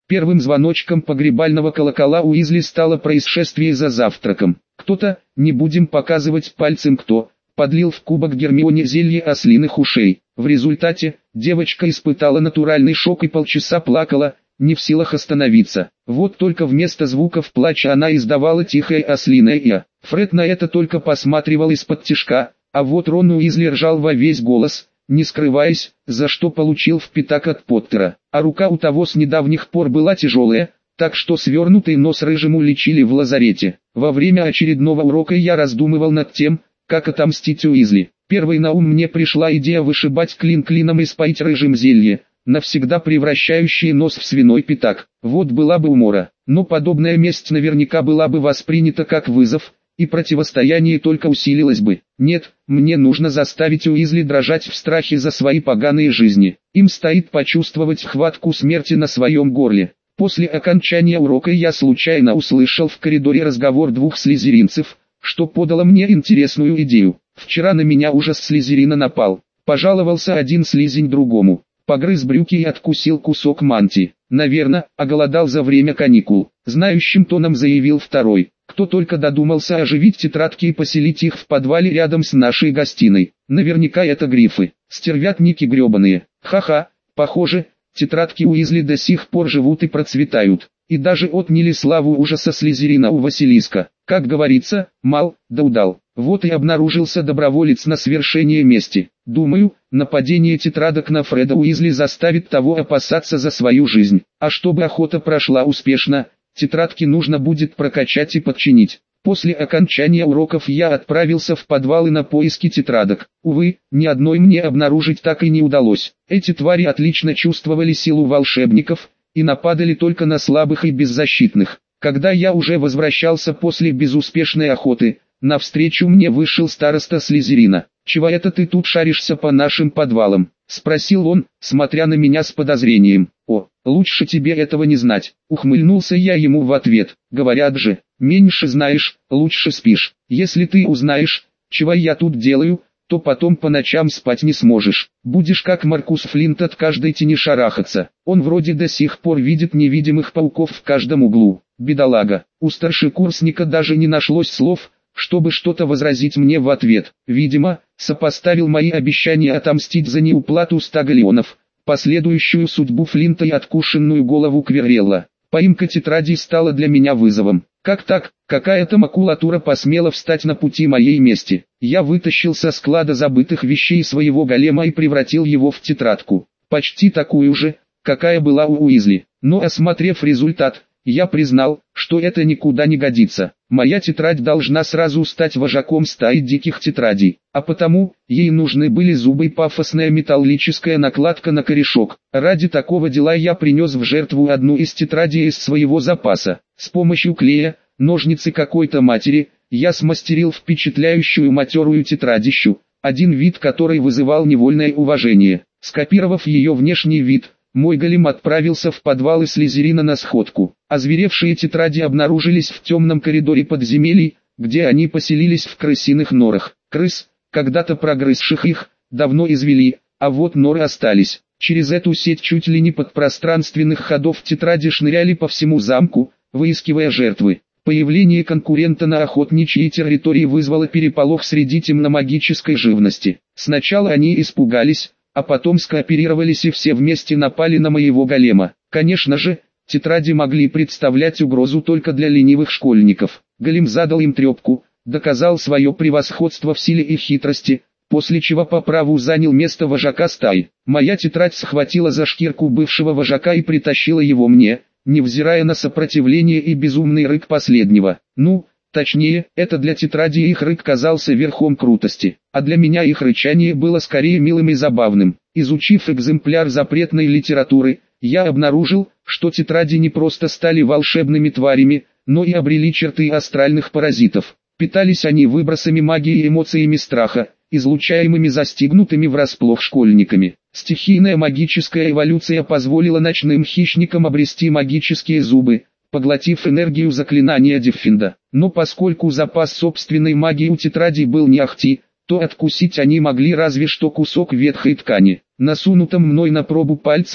Первым звоночком погребального колокола Уизли стало происшествие за завтраком. Кто-то, не будем показывать пальцем кто, подлил в кубок Гермионе зелье ослиных ушей. В результате, девочка испытала натуральный шок и полчаса плакала, не в силах остановиться. Вот только вместо звуков плача она издавала тихое ослиное «я». Фред на это только посматривал из-под тишка, а вот Рон Уизли ржал во весь голос, не скрываясь, за что получил в пятак от Поттера. А рука у того с недавних пор была тяжелая, так что свернутый нос рыжему лечили в лазарете. Во время очередного урока я раздумывал над тем, как отомстить Уизли. Первой на ум мне пришла идея вышибать клин клином и споить рыжим зелье, навсегда превращающее нос в свиной пятак. Вот была бы умора, но подобная месть наверняка была бы воспринята как вызов, и противостояние только усилилось бы. Нет, мне нужно заставить Уизли дрожать в страхе за свои поганые жизни. Им стоит почувствовать хватку смерти на своем горле. После окончания урока я случайно услышал в коридоре разговор двух слизеринцев, что подало мне интересную идею. Вчера на меня ужас слизерина напал. Пожаловался один слизень другому. Погрыз брюки и откусил кусок мантии. Наверное, оголодал за время каникул. Знающим тоном заявил второй. Кто только додумался оживить тетрадки и поселить их в подвале рядом с нашей гостиной. Наверняка это грифы. Стервятники гребаные. Ха-ха, похоже, тетрадки Уизли до сих пор живут и процветают. И даже отняли славу ужаса слизерина у Василиска. Как говорится, мал, да удал. Вот и обнаружился доброволец на свершение мести. Думаю, нападение тетрадок на Фреда Уизли заставит того опасаться за свою жизнь. А чтобы охота прошла успешно, тетрадки нужно будет прокачать и подчинить. После окончания уроков я отправился в подвалы на поиски тетрадок. Увы, ни одной мне обнаружить так и не удалось. Эти твари отлично чувствовали силу волшебников и нападали только на слабых и беззащитных. Когда я уже возвращался после безуспешной охоты, навстречу мне вышел староста Слизерина. «Чего это ты тут шаришься по нашим подвалам?» — спросил он, смотря на меня с подозрением. «О, лучше тебе этого не знать», — ухмыльнулся я ему в ответ. «Говорят же, меньше знаешь, лучше спишь. Если ты узнаешь, чего я тут делаю, то потом по ночам спать не сможешь. Будешь как Маркус Флинт от каждой тени шарахаться. Он вроде до сих пор видит невидимых пауков в каждом углу. Бедолага». У старшекурсника даже не нашлось слов, чтобы что-то возразить мне в ответ. Видимо, сопоставил мои обещания отомстить за неуплату 100 галлеонов, последующую судьбу Флинта и откушенную голову Квиррелла. Поимка тетрадей стала для меня вызовом. Как так, какая-то макулатура посмела встать на пути моей мести. Я вытащил со склада забытых вещей своего голема и превратил его в тетрадку. Почти такую же, какая была у Уизли. Но осмотрев результат, я признал, что это никуда не годится. Моя тетрадь должна сразу стать вожаком стаи диких тетрадей, а потому, ей нужны были зубы и пафосная металлическая накладка на корешок. Ради такого дела я принес в жертву одну из тетрадей из своего запаса. С помощью клея, ножниц и какой-то матери, я смастерил впечатляющую матерую тетрадищу, один вид которой вызывал невольное уважение. Скопировав ее внешний вид, мой голем отправился в подвалы Слизерина на сходку. Озверевшие тетради обнаружились в темном коридоре подземелий, где они поселились в крысиных норах. Крыс, когда-то прогрызших их, давно извели, а вот норы остались. Через эту сеть чуть ли не подпространственных ходов тетради шныряли по всему замку, выискивая жертвы. Появление конкурента на охотничьей территории вызвало переполох среди темномагической живности. Сначала они испугались, а потом скооперировались и все вместе напали на моего голема. Конечно же, тетради могли представлять угрозу только для ленивых школьников. Голем задал им трепку, доказал свое превосходство в силе и хитрости, после чего по праву занял место вожака стаи. Моя тетрадь схватила за шкирку бывшего вожака и притащила его мне, невзирая на сопротивление и безумный рык последнего. Точнее, это для тетради их рык казался верхом крутости, а для меня их рычание было скорее милым и забавным. Изучив экземпляр запретной литературы, я обнаружил, что тетради не просто стали волшебными тварями, но и обрели черты астральных паразитов. Питались они выбросами магии и эмоциями страха, излучаемыми застигнутыми врасплох школьниками. Стихийная магическая эволюция позволила ночным хищникам обрести магические зубы, поглотив энергию заклинания Деффинда. Но поскольку запас собственной магии у тетрадей был не ахти, то откусить они могли разве что кусок ветхой ткани. На сунутом мной на пробу пальце,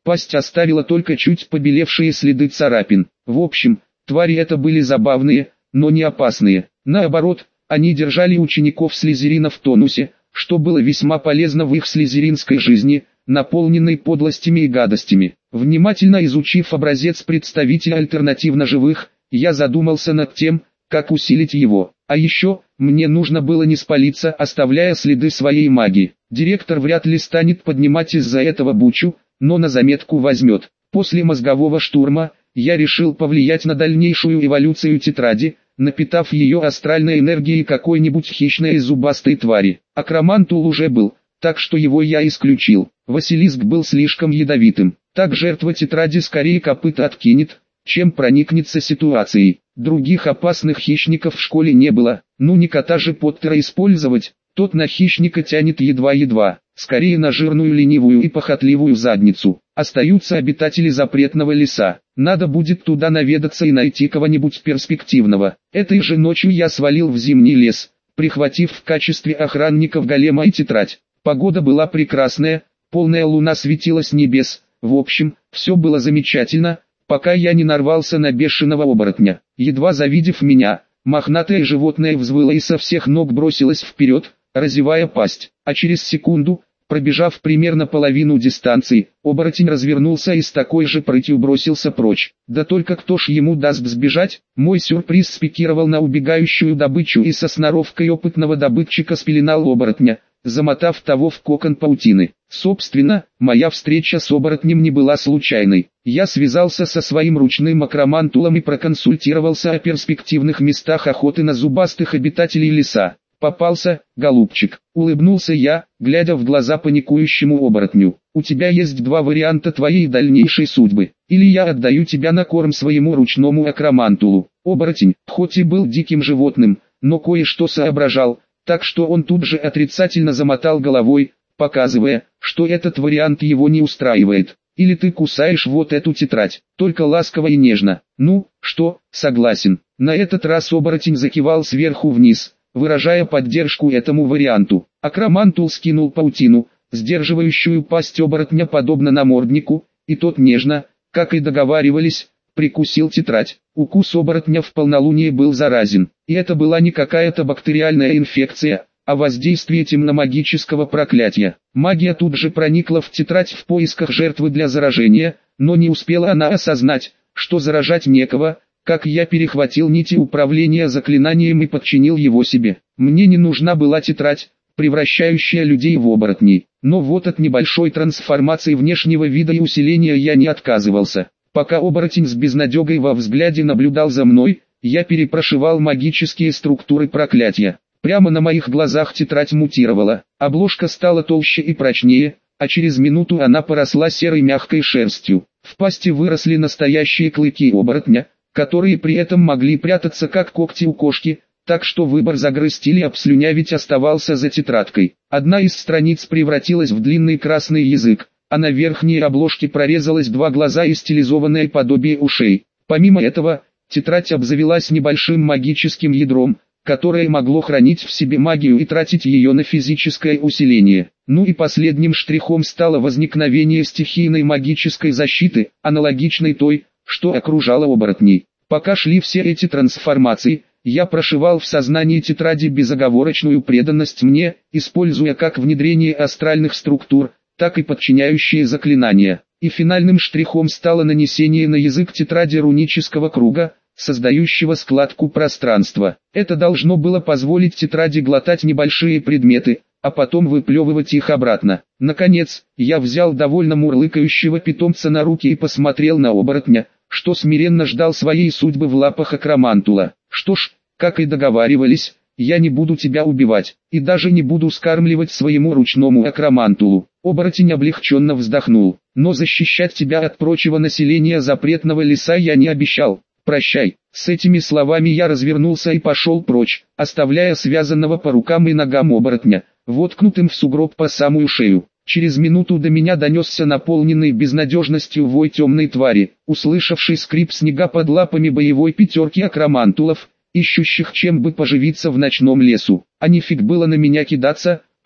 Пасть оставила только чуть побелевшие следы царапин. В общем, твари это были забавные, но не опасные. Наоборот, они держали учеников Слизерина в тонусе, что было весьма полезно в их слизеринской жизни, наполненной подлостями и гадостями. Внимательно изучив образец представителя альтернативно живых, я задумался над тем, как усилить его. А еще, мне нужно было не спалиться, оставляя следы своей магии. Директор вряд ли станет поднимать из-за этого бучу, но на заметку возьмет. После мозгового штурма, я решил повлиять на дальнейшую эволюцию тетради, напитав ее астральной энергией какой-нибудь хищной и зубастой твари. Акромантул уже был, так что его я исключил. Василиск был слишком ядовитым. Так жертва тетради скорее копыта откинет, чем проникнется ситуацией. Других опасных хищников в школе не было. Ну не кота же Поттера использовать, тот на хищника тянет едва-едва. Скорее на жирную ленивую и похотливую задницу. Остаются обитатели запретного леса. Надо будет туда наведаться и найти кого-нибудь перспективного. Этой же ночью я свалил в зимний лес, прихватив в качестве охранников голема и тетрадь. Погода была прекрасная, полная луна светила с небес. В общем, все было замечательно, пока я не нарвался на бешеного оборотня. Едва завидев меня, мохнатое животное взвыло и со всех ног бросилось вперед, разевая пасть. А через секунду, пробежав примерно половину дистанции, оборотень развернулся и с такой же прытью бросился прочь. Да только кто ж ему даст сбежать? Мой сюрприз спикировал на убегающую добычу и со сноровкой опытного добытчика спеленал оборотня, замотав того в кокон паутины. Собственно, моя встреча с оборотнем не была случайной. Я связался со своим ручным акромантулом и проконсультировался о перспективных местах охоты на зубастых обитателей леса. «Попался, голубчик», — улыбнулся я, глядя в глаза паникующему оборотню. «У тебя есть два варианта твоей дальнейшей судьбы. Или я отдаю тебя на корм своему ручному акромантулу». Оборотень, хоть и был диким животным, но кое-что соображал, так что он тут же отрицательно замотал головой, показывая, что этот вариант его не устраивает. «Или ты кусаешь вот эту тетрадь, только ласково и нежно». «Ну, что, согласен». На этот раз оборотень закивал сверху вниз, выражая поддержку этому варианту. Акромантул скинул паутину, сдерживающую пасть оборотня подобно наморднику, и тот нежно, как и договаривались, прикусил тетрадь. Укус оборотня в полнолуние был заразен, и это была не какая-то бактериальная инфекция, а воздействие темномагического проклятия. Магия тут же проникла в тетрадь в поисках жертвы для заражения, но не успела она осознать, что заражать некого, как я перехватил нити управления заклинанием и подчинил его себе. Мне не нужна была тетрадь, превращающая людей в оборотней, но вот от небольшой трансформации внешнего вида и усиления я не отказывался. Пока оборотень с безнадегой во взгляде наблюдал за мной, я перепрошивал магические структуры проклятия. Прямо на моих глазах тетрадь мутировала, обложка стала толще и прочнее, а через минуту она поросла серой мягкой шерстью. В пасти выросли настоящие клыки оборотня, которые при этом могли прятаться как когти у кошки, так что выбор загрызть или обслюнявить оставался за тетрадкой. Одна из страниц превратилась в длинный красный язык, а на верхней обложке прорезалось два глаза и стилизованное подобие ушей. Помимо этого, тетрадь обзавелась небольшим магическим ядром, которое могло хранить в себе магию и тратить ее на физическое усиление. Ну и последним штрихом стало возникновение стихийной магической защиты, аналогичной той, что окружало оборотней. Пока шли все эти трансформации, я прошивал в сознании тетради безоговорочную преданность мне, используя как внедрение астральных структур, так и подчиняющие заклинания. И финальным штрихом стало нанесение на язык тетради рунического круга, создающего складку пространства. Это должно было позволить тетради глотать небольшие предметы, а потом выплевывать их обратно. Наконец, я взял довольно мурлыкающего питомца на руки и посмотрел на оборотня, что смиренно ждал своей судьбы в лапах акромантула. Что ж, как и договаривались, я не буду тебя убивать, и даже не буду скармливать своему ручному акромантулу. Оборотень облегченно вздохнул, но защищать тебя от прочего населения запретного леса я не обещал. Прощай. С этими словами я развернулся и пошел прочь, оставляя связанного по рукам и ногам оборотня, воткнутым в сугроб по самую шею. Через минуту до меня донесся наполненный безнадежностью вой темной твари, услышавший скрип снега под лапами боевой пятерки акромантулов, ищущих чем бы поживиться в ночном лесу. А нефиг было на меня кидаться,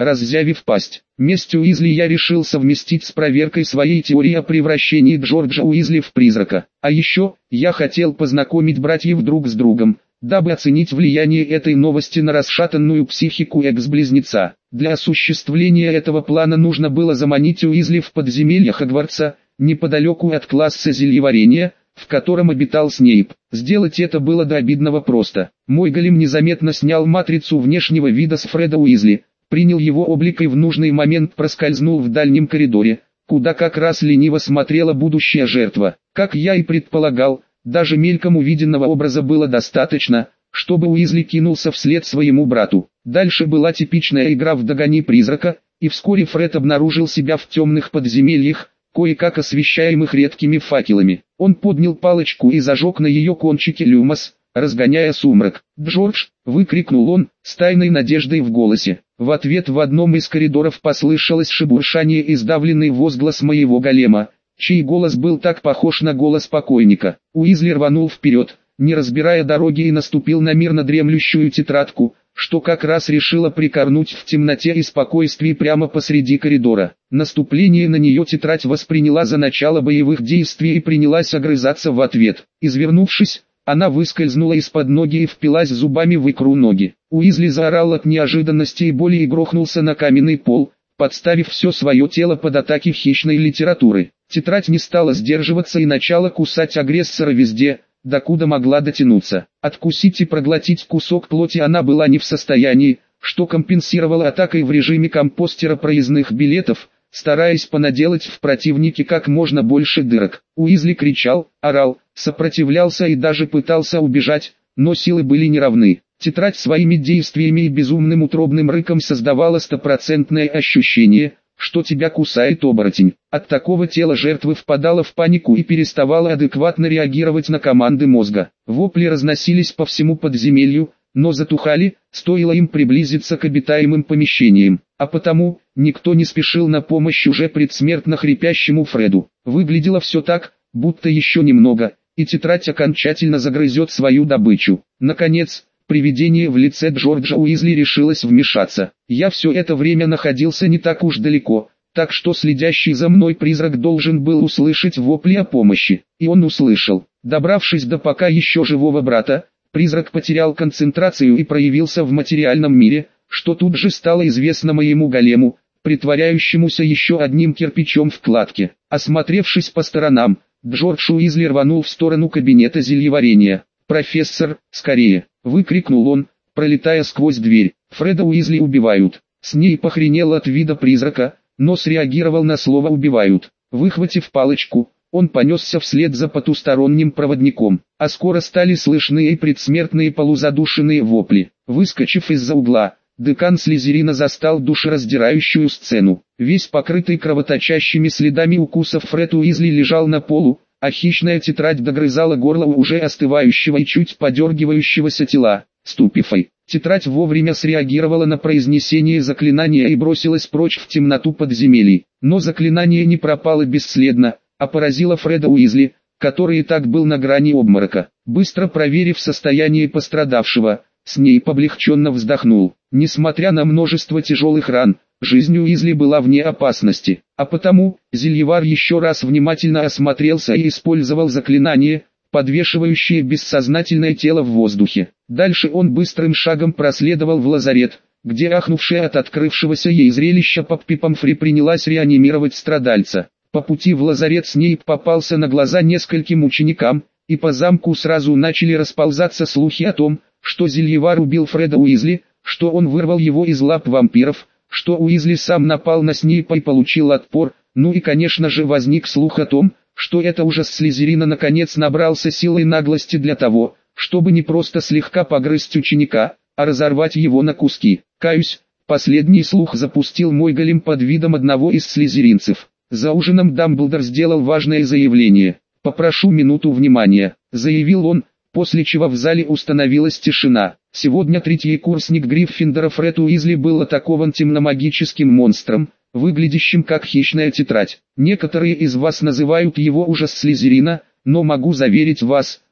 раззявив пасть. Месть Уизли я решил совместить с проверкой своей теории о превращении Джорджа Уизли в призрака. А еще, я хотел познакомить братьев друг с другом, дабы оценить влияние этой новости на расшатанную психику экс-близнеца. Для осуществления этого плана нужно было заманить Уизли в подземелье Хогвартса, неподалеку от класса зельеварения, в котором обитал Снейп. Сделать это было до обидного просто. Мой голем незаметно снял матрицу внешнего вида с Фреда Уизли, принял его облик и в нужный момент проскользнул в дальнем коридоре, куда как раз лениво смотрела будущая жертва. Как я и предполагал, даже мельком увиденного образа было достаточно, чтобы Уизли кинулся вслед своему брату. Дальше была типичная игра в «Догони призрака», и вскоре Фред обнаружил себя в темных подземельях, кое-как освещаемых редкими факелами. Он поднял палочку и зажег на ее кончике люмос, разгоняя сумрак. «Джордж!» — выкрикнул он, с тайной надеждой в голосе. В ответ в одном из коридоров послышалось шебуршание и сдавленный возглас моего голема, чей голос был так похож на голос покойника. Уизли рванул вперед, не разбирая дороги, и наступил на мирно дремлющую тетрадку, что как раз решила прикорнуть в темноте и спокойствии прямо посреди коридора. Наступление на нее тетрадь восприняла за начало боевых действий и принялась огрызаться в ответ. Извернувшись, она выскользнула из-под ноги и впилась зубами в икру ноги. Уизли заорал от неожиданности и боли и грохнулся на каменный пол, подставив все свое тело под атаки хищной литературы. Тетрадь не стала сдерживаться и начала кусать агрессора везде, докуда могла дотянуться. Откусить и проглотить кусок плоти она была не в состоянии, что компенсировала атакой в режиме компостера проездных билетов, стараясь понаделать в противнике как можно больше дырок. Уизли кричал, орал, сопротивлялся и даже пытался убежать, но силы были неравны. Тетрадь своими действиями и безумным утробным рыком создавала стопроцентное ощущение, что тебя кусает оборотень. От такого тела жертвы впадала в панику и переставала адекватно реагировать на команды мозга. Вопли разносились по всему подземелью, но затухали, стоило им приблизиться к обитаемым помещениям. А потому, никто не спешил на помощь уже предсмертно хрипящему Фреду. Выглядело все так, будто еще немного, и тетрадь окончательно загрызет свою добычу. Наконец, привидение в лице Джорджа Уизли решилось вмешаться. Я все это время находился не так уж далеко, так что следящий за мной призрак должен был услышать вопли о помощи. И он услышал. Добравшись до пока еще живого брата, призрак потерял концентрацию и проявился в материальном мире, что тут же стало известно моему голему, притворяющемуся еще одним кирпичом в кладке. Осмотревшись по сторонам, Джордж Уизли рванул в сторону кабинета зельеварения. «Профессор, скорее!» — выкрикнул он, пролетая сквозь дверь. «Фреда Уизли убивают!» Снейп охренел от вида призрака, но среагировал на слово «убивают». Выхватив палочку, он понесся вслед за потусторонним проводником, а скоро стали слышны и предсмертные полузадушенные вопли. Выскочив из-за угла, декан Слизерина застал душераздирающую сцену. Весь покрытый кровоточащими следами укусов Фред Уизли лежал на полу, а хищная тетрадь догрызала горло у уже остывающего и чуть подергивающегося тела. «Ступифай!» Тетрадь вовремя среагировала на произнесение заклинания и бросилась прочь в темноту подземелий. Но заклинание не пропало бесследно, а поразило Фреда Уизли, который и так был на грани обморока. Быстро проверив состояние пострадавшего, Снейп облегченно вздохнул. Несмотря на множество тяжелых ран, жизнь Уизли была вне опасности, а потому, зельевар еще раз внимательно осмотрелся и использовал заклинание, подвешивающее бессознательное тело в воздухе. Дальше он быстрым шагом проследовал в лазарет, где ахнувшая от открывшегося ей зрелища Поппи Помфри принялась реанимировать страдальца. По пути в лазарет Снейп попался на глаза нескольким ученикам, и по замку сразу начали расползаться слухи о том, что зельевар убил Фреда Уизли, что он вырвал его из лап вампиров, что Уизли сам напал на Снейпа и получил отпор, ну и конечно же возник слух о том, что это ужас Слизерина наконец набрался силы и наглости для того, чтобы не просто слегка погрызть ученика, а разорвать его на куски. Каюсь, последний слух запустил мой голем под видом одного из слизеринцев. За ужином Дамблдор сделал важное заявление. «Попрошу минуту внимания», — заявил он, после чего в зале установилась тишина. Сегодня третий курсник Гриффиндора Фред Уизли был атакован темномагическим монстром, выглядящим как хищная тетрадь. Некоторые из вас называют его ужас Слизерина, но могу заверить вас,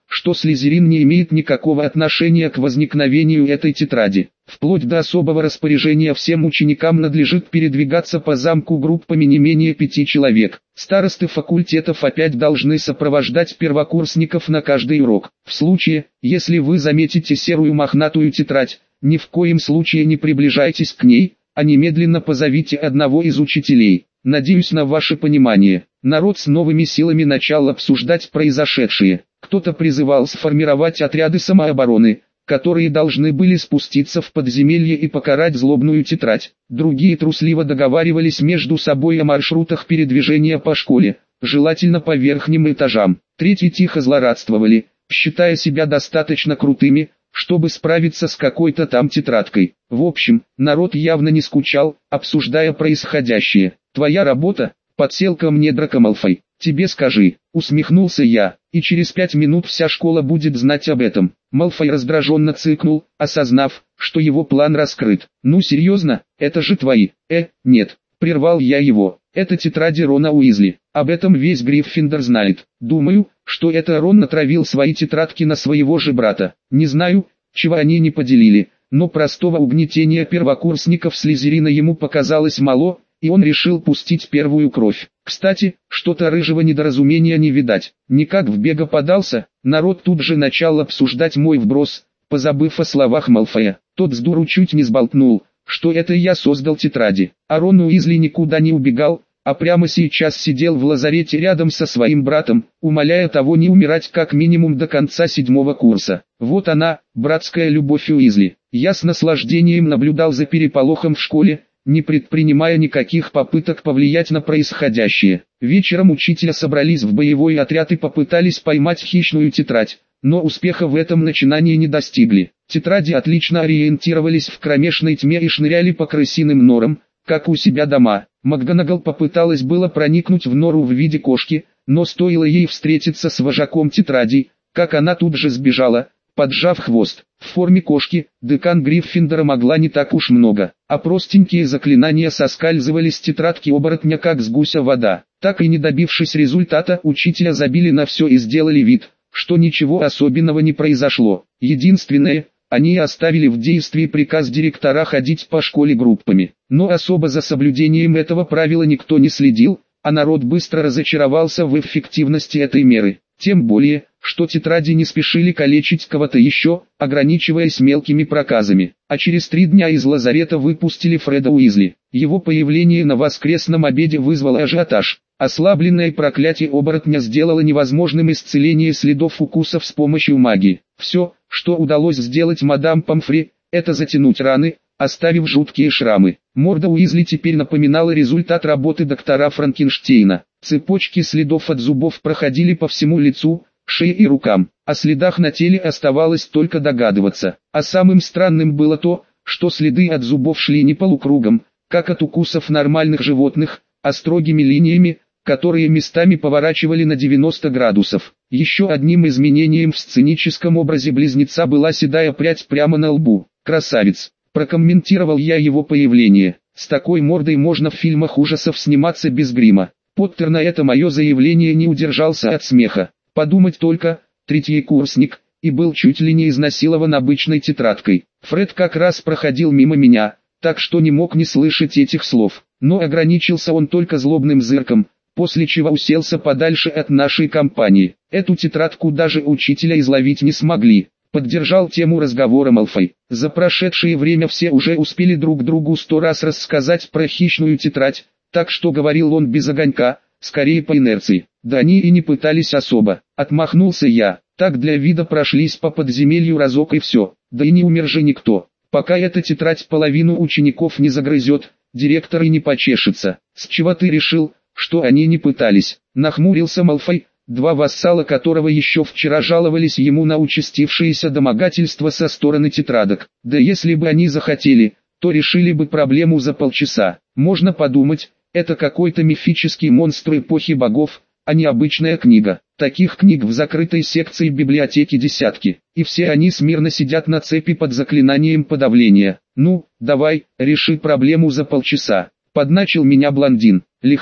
что Слизерин не имеет никакого отношения к возникновению этой тетради. Вплоть до особого распоряжения всем ученикам надлежит передвигаться по замку группами не менее 5 человек. Старосты факультетов опять должны сопровождать первокурсников на каждый урок. В случае, если вы заметите серую мохнатую тетрадь, ни в коем случае не приближайтесь к ней, а немедленно позовите одного из учителей. Надеюсь на ваше понимание. Народ с новыми силами начал обсуждать произошедшее. Кто-то призывал сформировать отряды самообороны, которые должны были спуститься в подземелье и покарать злобную тетрадь. Другие трусливо договаривались между собой о маршрутах передвижения по школе, желательно по верхним этажам. Третьи тихо злорадствовали, считая себя достаточно крутыми, чтобы справиться с какой-то там тетрадкой. В общем, народ явно не скучал, обсуждая происходящее. «Твоя работа?» — подсел ко мне Драко Малфой. «Тебе скажи», — усмехнулся я, — «и через 5 минут вся школа будет знать об этом». Малфой раздраженно цыкнул, осознав, что его план раскрыт. «Ну серьезно, это же твои?» Нет», — прервал я его, — «это тетради Рона Уизли. Об этом весь Гриффиндор знает. Думаю, что это Рон натравил свои тетрадки на своего же брата. Не знаю, чего они не поделили, но простого угнетения первокурсников Слизерина ему показалось мало, и он решил пустить первую кровь. Кстати, что-то рыжего недоразумения не видать. Никак в бега подался, народ тут же начал обсуждать мой вброс, позабыв о словах Малфоя. Тот с дуру чуть не сболтнул, что это я создал тетради. А Рон Уизли никуда не убегал, а прямо сейчас сидел в лазарете рядом со своим братом, умоляя того не умирать как минимум до конца 7-го курса. Вот она, братская любовь Уизли. Я с наслаждением наблюдал за переполохом в школе, не предпринимая никаких попыток повлиять на происходящее. Вечером учителя собрались в боевой отряд и попытались поймать хищную тетрадь, но успеха в этом начинании не достигли. Тетради отлично ориентировались в кромешной тьме и шныряли по крысиным норам, как у себя дома. МакГонагал попыталась было проникнуть в нору в виде кошки, но стоило ей встретиться с вожаком тетрадей, как она тут же сбежала, поджав хвост. В форме кошки, декан Гриффиндора могла не так уж много, а простенькие заклинания соскальзывали с тетрадки оборотня как с гуся вода. Так и не добившись результата, учителя забили на все и сделали вид, что ничего особенного не произошло. Единственное, они оставили в действии приказ директора ходить по школе группами. Но особо за соблюдением этого правила никто не следил, а народ быстро разочаровался в эффективности этой меры. Тем более, что тетради не спешили калечить кого-то еще, ограничиваясь мелкими проказами. А через 3 дня из лазарета выпустили Фреда Уизли. Его появление на воскресном обеде вызвало ажиотаж. Ослабленное проклятие оборотня сделало невозможным исцеление следов укусов с помощью магии. Все, что удалось сделать мадам Помфри, это затянуть раны, оставив жуткие шрамы. Морда Уизли теперь напоминала результат работы доктора Франкенштейна. Цепочки следов от зубов проходили по всему лицу, шее и рукам. О следах на теле оставалось только догадываться. А самым странным было то, что следы от зубов шли не полукругом, как от укусов нормальных животных, а строгими линиями, которые местами поворачивали на 90 градусов. Еще одним изменением в сценическом образе близнеца была седая прядь прямо на лбу. «Красавец», — прокомментировал я его появление. «С такой мордой можно в фильмах ужасов сниматься без грима». Поттер на это мое заявление не удержался от смеха. Подумать только, 3-й курсник, и был чуть ли не изнасилован обычной тетрадкой. Фред как раз проходил мимо меня, так что не мог не слышать этих слов. Но ограничился он только злобным зырком, после чего уселся подальше от нашей компании. Эту тетрадку даже учителя изловить не смогли. Поддержал тему разговора Малфой. За прошедшее время все уже успели друг другу 100 раз рассказать про хищную тетрадь, так что говорил он без огонька, скорее по инерции. Да они и не пытались особо. Отмахнулся я. Так для вида прошлись по подземелью разок и все. Да и не умер же никто. Пока эта тетрадь половину учеников не загрызет, директор и не почешется. С чего ты решил, что они не пытались? Нахмурился Малфой, 2 вассала которого еще вчера жаловались ему на участившееся домогательство со стороны тетрадок. Да если бы они захотели, то решили бы проблему за полчаса. Можно подумать, это какой-то мифический монстр эпохи богов, а не обычная книга. Таких книг в закрытой секции библиотеки десятки, и все они смирно сидят на цепи под заклинанием подавления. «Ну, давай, реши проблему за полчаса», — подначил меня блондин. «Легко.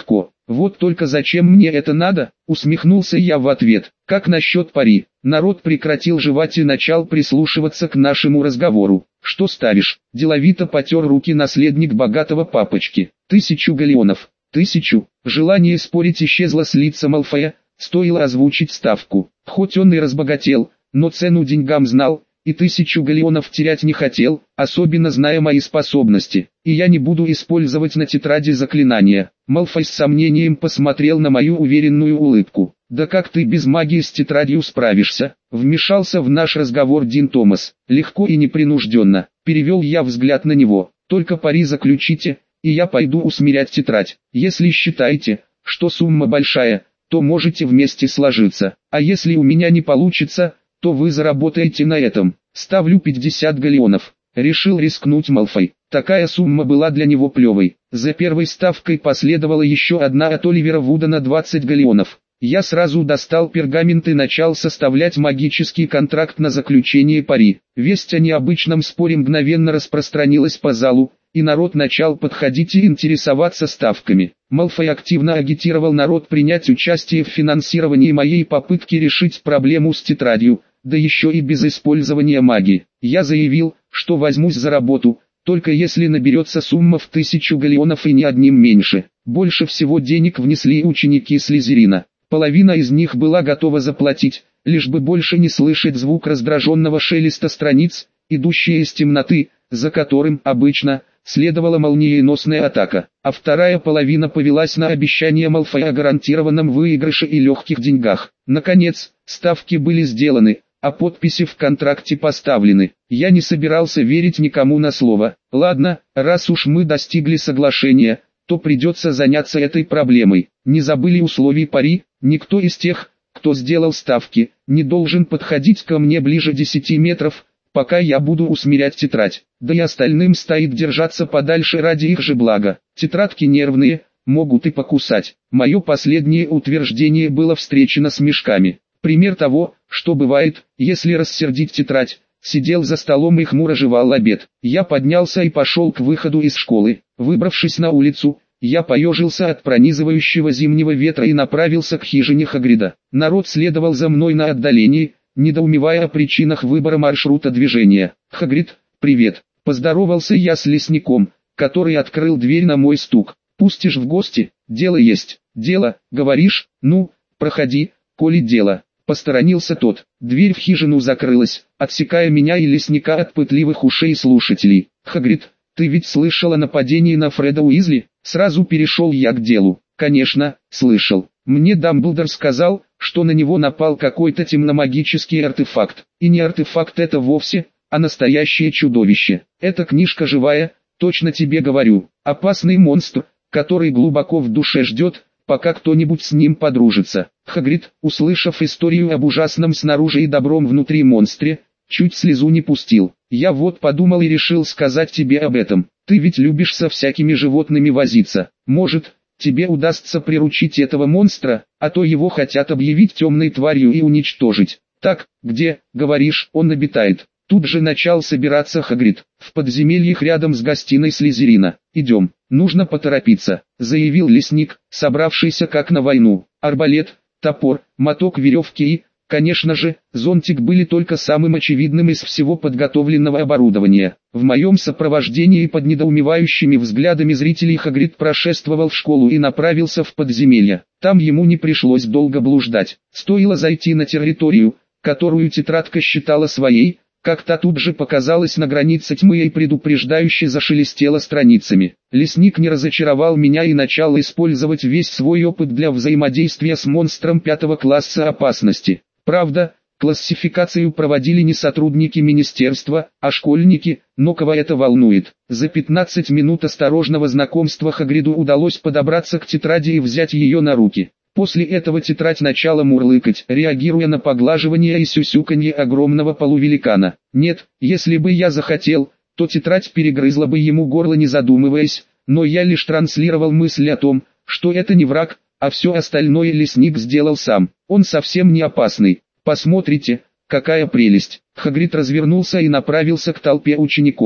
Вот только зачем мне это надо, усмехнулся я в ответ. Как насчет пари? Народ прекратил жевать и начал прислушиваться к нашему разговору. Что ставишь? Деловито потер руки наследник богатого папочки. 1000 галеонов. 1000. Желание спорить исчезло с лица Малфоя, стоило озвучить ставку. Хоть он и разбогател, но цену деньгам знал, и 1000 галеонов терять не хотел, особенно зная мои способности. И я не буду использовать на тетради заклинания. Малфой с сомнением посмотрел на мою уверенную улыбку. «Да как ты без магии с тетрадью справишься?» Вмешался в наш разговор Дин Томас. Легко и непринужденно. Перевел я взгляд на него. «Только пари заключите, и я пойду усмирять тетрадь. Если считаете, что сумма большая, то можете вместе сложиться. А если у меня не получится, то вы заработаете на этом. Ставлю 50 галеонов». Решил рискнуть Малфой. Такая сумма была для него плевой. За первой ставкой последовала еще одна от Оливера Вуда на 20 галеонов. Я сразу достал пергамент и начал составлять магический контракт на заключение пари. Весть о необычном споре мгновенно распространилась по залу, и народ начал подходить и интересоваться ставками. Малфой активно агитировал народ принять участие в финансировании моей попытки решить проблему с тетрадью, да еще и без использования магии. Я заявил, что возьмусь за работу, только если наберется сумма в 1000 галеонов и ни одним меньше. Больше всего денег внесли ученики Слизерина. Половина из них была готова заплатить, лишь бы больше не слышать звук раздраженного шелеста страниц, идущие из темноты, за которым, обычно, следовала молниеносная атака. А вторая половина повелась на обещание Малфоя о гарантированном выигрыше и легких деньгах. Наконец, ставки были сделаны, а подписи в контракте поставлены. Я не собирался верить никому на слово. Ладно, раз уж мы достигли соглашения, то придется заняться этой проблемой. Не забыли условий пари? Никто из тех, кто сделал ставки, не должен подходить ко мне ближе 10 метров, пока я буду усмирять тетрадь. Да и остальным стоит держаться подальше ради их же блага. Тетрадки нервные, могут и покусать. Мое последнее утверждение было встречено смешками. Пример того, что бывает, если рассердить тетрадь. Сидел за столом и хмуро жевал обед. Я поднялся и пошел к выходу из школы. Выбравшись на улицу, я поежился от пронизывающего зимнего ветра и направился к хижине Хагрида. Народ следовал за мной на отдалении, недоумевая о причинах выбора маршрута движения. «Хагрид, привет!» – поздоровался я с лесником, который открыл дверь на мой стук. «Пустишь в гости? Дело есть». «Дело, говоришь? Ну, проходи, коли дело». Посторонился тот. Дверь в хижину закрылась, отсекая меня и лесника от пытливых ушей слушателей. «Хагрид, ты ведь слышал о нападении на Фреда Уизли?» Сразу перешел я к делу. «Конечно, слышал. Мне Дамблдор сказал, что на него напал какой-то темномагический артефакт. И не артефакт это вовсе, а настоящее чудовище. Эта книжка живая, точно тебе говорю. Опасный монстр, который глубоко в душе ждет, пока кто-нибудь с ним подружится». Хагрид, услышав историю об ужасном снаружи и добром внутри монстре, чуть слезу не пустил. «Я вот подумал и решил сказать тебе об этом. Ты ведь любишь со всякими животными возиться. Может, тебе удастся приручить этого монстра, а то его хотят объявить темной тварью и уничтожить. Так, где, говоришь, он обитает?» Тут же начал собираться Хагрид. «В подземельях рядом с гостиной Слизерина. Идем, нужно поторопиться», заявил лесник, собравшийся как на войну. Арбалет, топор, моток веревки и, конечно же, зонтик были только самым очевидным из всего подготовленного оборудования. В моем сопровождении под недоумевающими взглядами зрителей Хагрид прошествовал в школу и направился в подземелье. Там ему не пришлось долго блуждать. Стоило зайти на территорию, которую тетрадка считала своей, как та тут же показалась на границе тьмы и предупреждающе зашелестела страницами. Лесник не разочаровал меня и начал использовать весь свой опыт для взаимодействия с монстром 5 класса опасности. Правда, классификацию проводили не сотрудники министерства, а школьники, но кого это волнует. За 15 минут осторожного знакомства Хагриду удалось подобраться к тетради и взять ее на руки. После этого тетрадь начала мурлыкать, реагируя на поглаживание и сюсюканье огромного полувеликана. Нет, если бы я захотел, то тетрадь перегрызла бы ему горло не задумываясь, но я лишь транслировал мысль о том, что это не враг, а все остальное лесник сделал сам. Он совсем не опасный. Посмотрите, какая прелесть. Хагрид развернулся и направился к толпе учеников.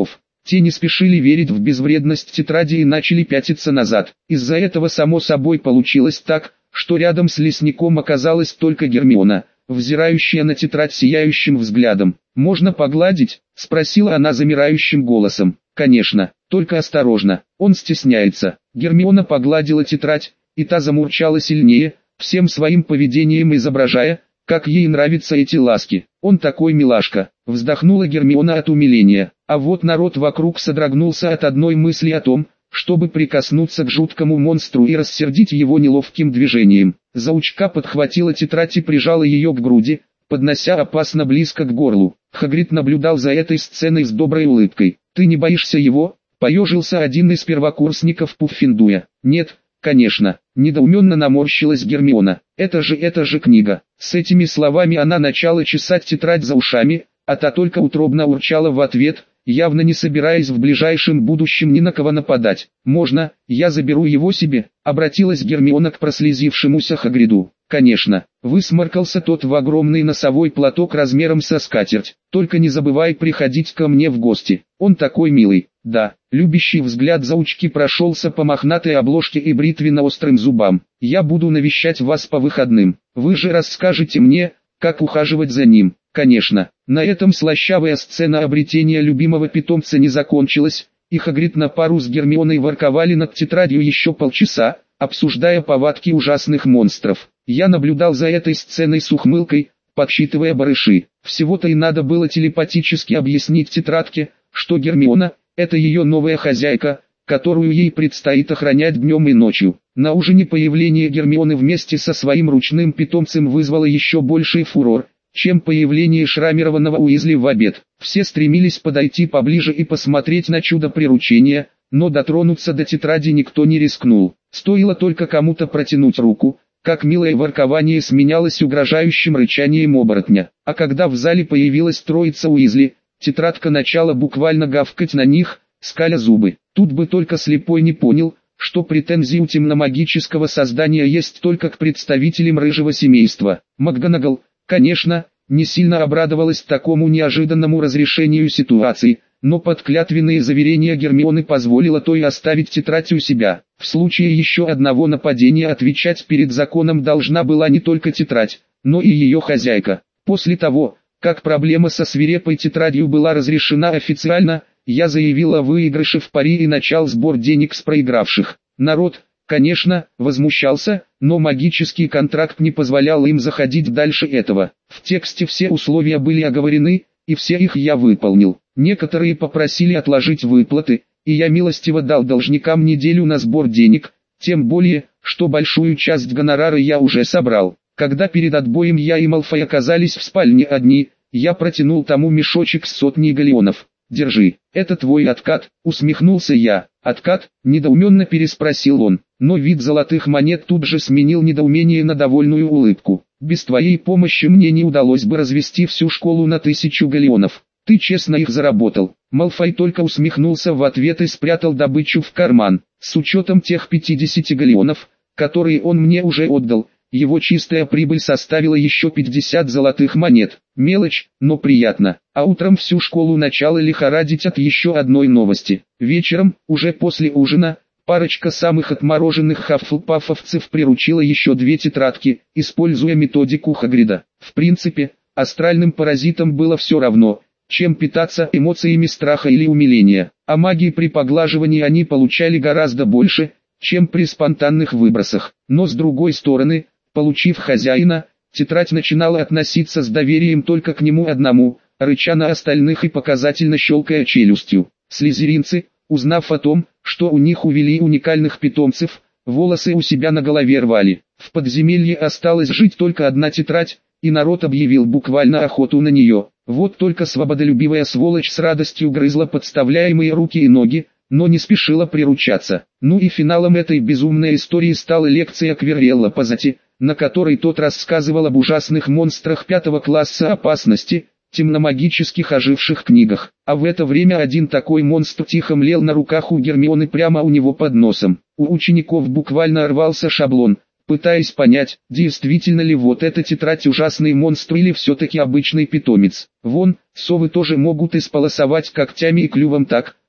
Те не спешили верить в безвредность тетради и начали пятиться назад. Из-за этого само собой получилось так, что рядом с лесником оказалась только Гермиона, взирающая на тетрадь сияющим взглядом. «Можно погладить?» – спросила она замирающим голосом. «Конечно, только осторожно, он стесняется». Гермиона погладила тетрадь, и та замурчала сильнее, всем своим поведением изображая, как ей нравятся эти ласки. «Он такой милашка», – вздохнула Гермиона от умиления. А вот народ вокруг содрогнулся от одной мысли о том, чтобы прикоснуться к жуткому монстру и рассердить его неловким движением. Заучка подхватила тетрадь и прижала ее к груди, поднося опасно близко к горлу. Хагрид наблюдал за этой сценой с доброй улыбкой. «Ты не боишься его?» – поежился один из первокурсников Пуффендуя. «Нет, конечно», – недоуменно наморщилась Гермиона. Это же книга». С этими словами она начала чесать тетрадь за ушами, а та только утробно урчала в ответ, явно не собираясь в ближайшем будущем ни на кого нападать. «Можно, я заберу его себе?» – обратилась Гермиона к прослезившемуся Хагриду. «Конечно», – высморкался тот в огромный носовой платок размером со скатерть. «Только не забывай приходить ко мне в гости, он такой милый». «Да», – любящий взгляд заучки прошелся по мохнатой обложке и бритвенно-острым зубам. «Я буду навещать вас по выходным. Вы же расскажете мне, как ухаживать за ним». Конечно, на этом слащавая сцена обретения любимого питомца не закончилась, и Хагрид на пару с Гермионой ворковали над тетрадью еще полчаса, обсуждая повадки ужасных монстров. Я наблюдал за этой сценой с ухмылкой, подсчитывая барыши. Всего-то и надо было телепатически объяснить тетрадке, что Гермиона – это ее новая хозяйка, которую ей предстоит охранять днем и ночью. На ужине появление Гермионы вместе со своим ручным питомцем вызвало еще больший фурор, чем появление шрамированного Уизли в обед. Все стремились подойти поближе и посмотреть на чудо приручения, но дотронуться до тетради никто не рискнул. Стоило только кому-то протянуть руку, как милое воркование сменялось угрожающим рычанием оборотня. А когда в зале появилась троица Уизли, тетрадка начала буквально гавкать на них, скаля зубы. Тут бы только слепой не понял, что претензии у темномагического создания есть только к представителям рыжего семейства. МакГонагал, конечно, не сильно обрадовалась такому неожиданному разрешению ситуации, но подклятвенные заверения Гермионы позволило той оставить тетрадь у себя. В случае еще одного нападения отвечать перед законом должна была не только тетрадь, но и ее хозяйка. После того, как проблема со свирепой тетрадью была разрешена официально, я заявил о выигрыше в пари и начал сбор денег с проигравших. Народ, конечно, возмущался, но магический контракт не позволял им заходить дальше этого. В тексте все условия были оговорены, и все их я выполнил. Некоторые попросили отложить выплаты, и я милостиво дал должникам неделю на сбор денег, тем более, что большую часть гонорара я уже собрал. Когда перед отбоем я и Малфой оказались в спальне одни, я протянул тому мешочек с 100 галеонов. «Держи, это твой откат», — усмехнулся я. «Откат?» — недоуменно переспросил он, но вид золотых монет тут же сменил недоумение на довольную улыбку. «Без твоей помощи мне не удалось бы развести всю школу на 1000 галеонов. Ты честно их заработал». Малфой только усмехнулся в ответ и спрятал добычу в карман. С учетом тех 50 галеонов, которые он мне уже отдал, его чистая прибыль составила еще 50 золотых монет. Мелочь, но приятно. А утром всю школу начала лихорадить от еще одной новости. Вечером, уже после ужина, парочка самых отмороженных хаффлпафовцев приручила еще 2 тетрадки, используя методику Хагрида. В принципе, астральным паразитам было все равно, чем питаться эмоциями страха или умиления. А магии при поглаживании они получали гораздо больше, чем при спонтанных выбросах. Но с другой стороны, получив хозяина, тетрадь начинала относиться с доверием только к нему одному, рыча на остальных и показательно щелкая челюстью. Слизеринцы, узнав о том, что у них увели уникальных питомцев, волосы у себя на голове рвали. В подземелье осталась жить только одна тетрадь, и народ объявил буквально охоту на нее. Вот только свободолюбивая сволочь с радостью грызла подставляемые руки и ноги, но не спешила приручаться. Ну и финалом этой безумной истории стала лекция Квиррелла Пазати, на которой тот рассказывал об ужасных монстрах 5 класса опасности, темномагических оживших книгах. А в это время один такой монстр тихо млел на руках у Гермионы прямо у него под носом. У учеников буквально рвался шаблон, пытаясь понять, действительно ли вот эта тетрадь ужасный монстр или все-таки обычный питомец. Вон, совы тоже могут исполосовать когтями и клювом так,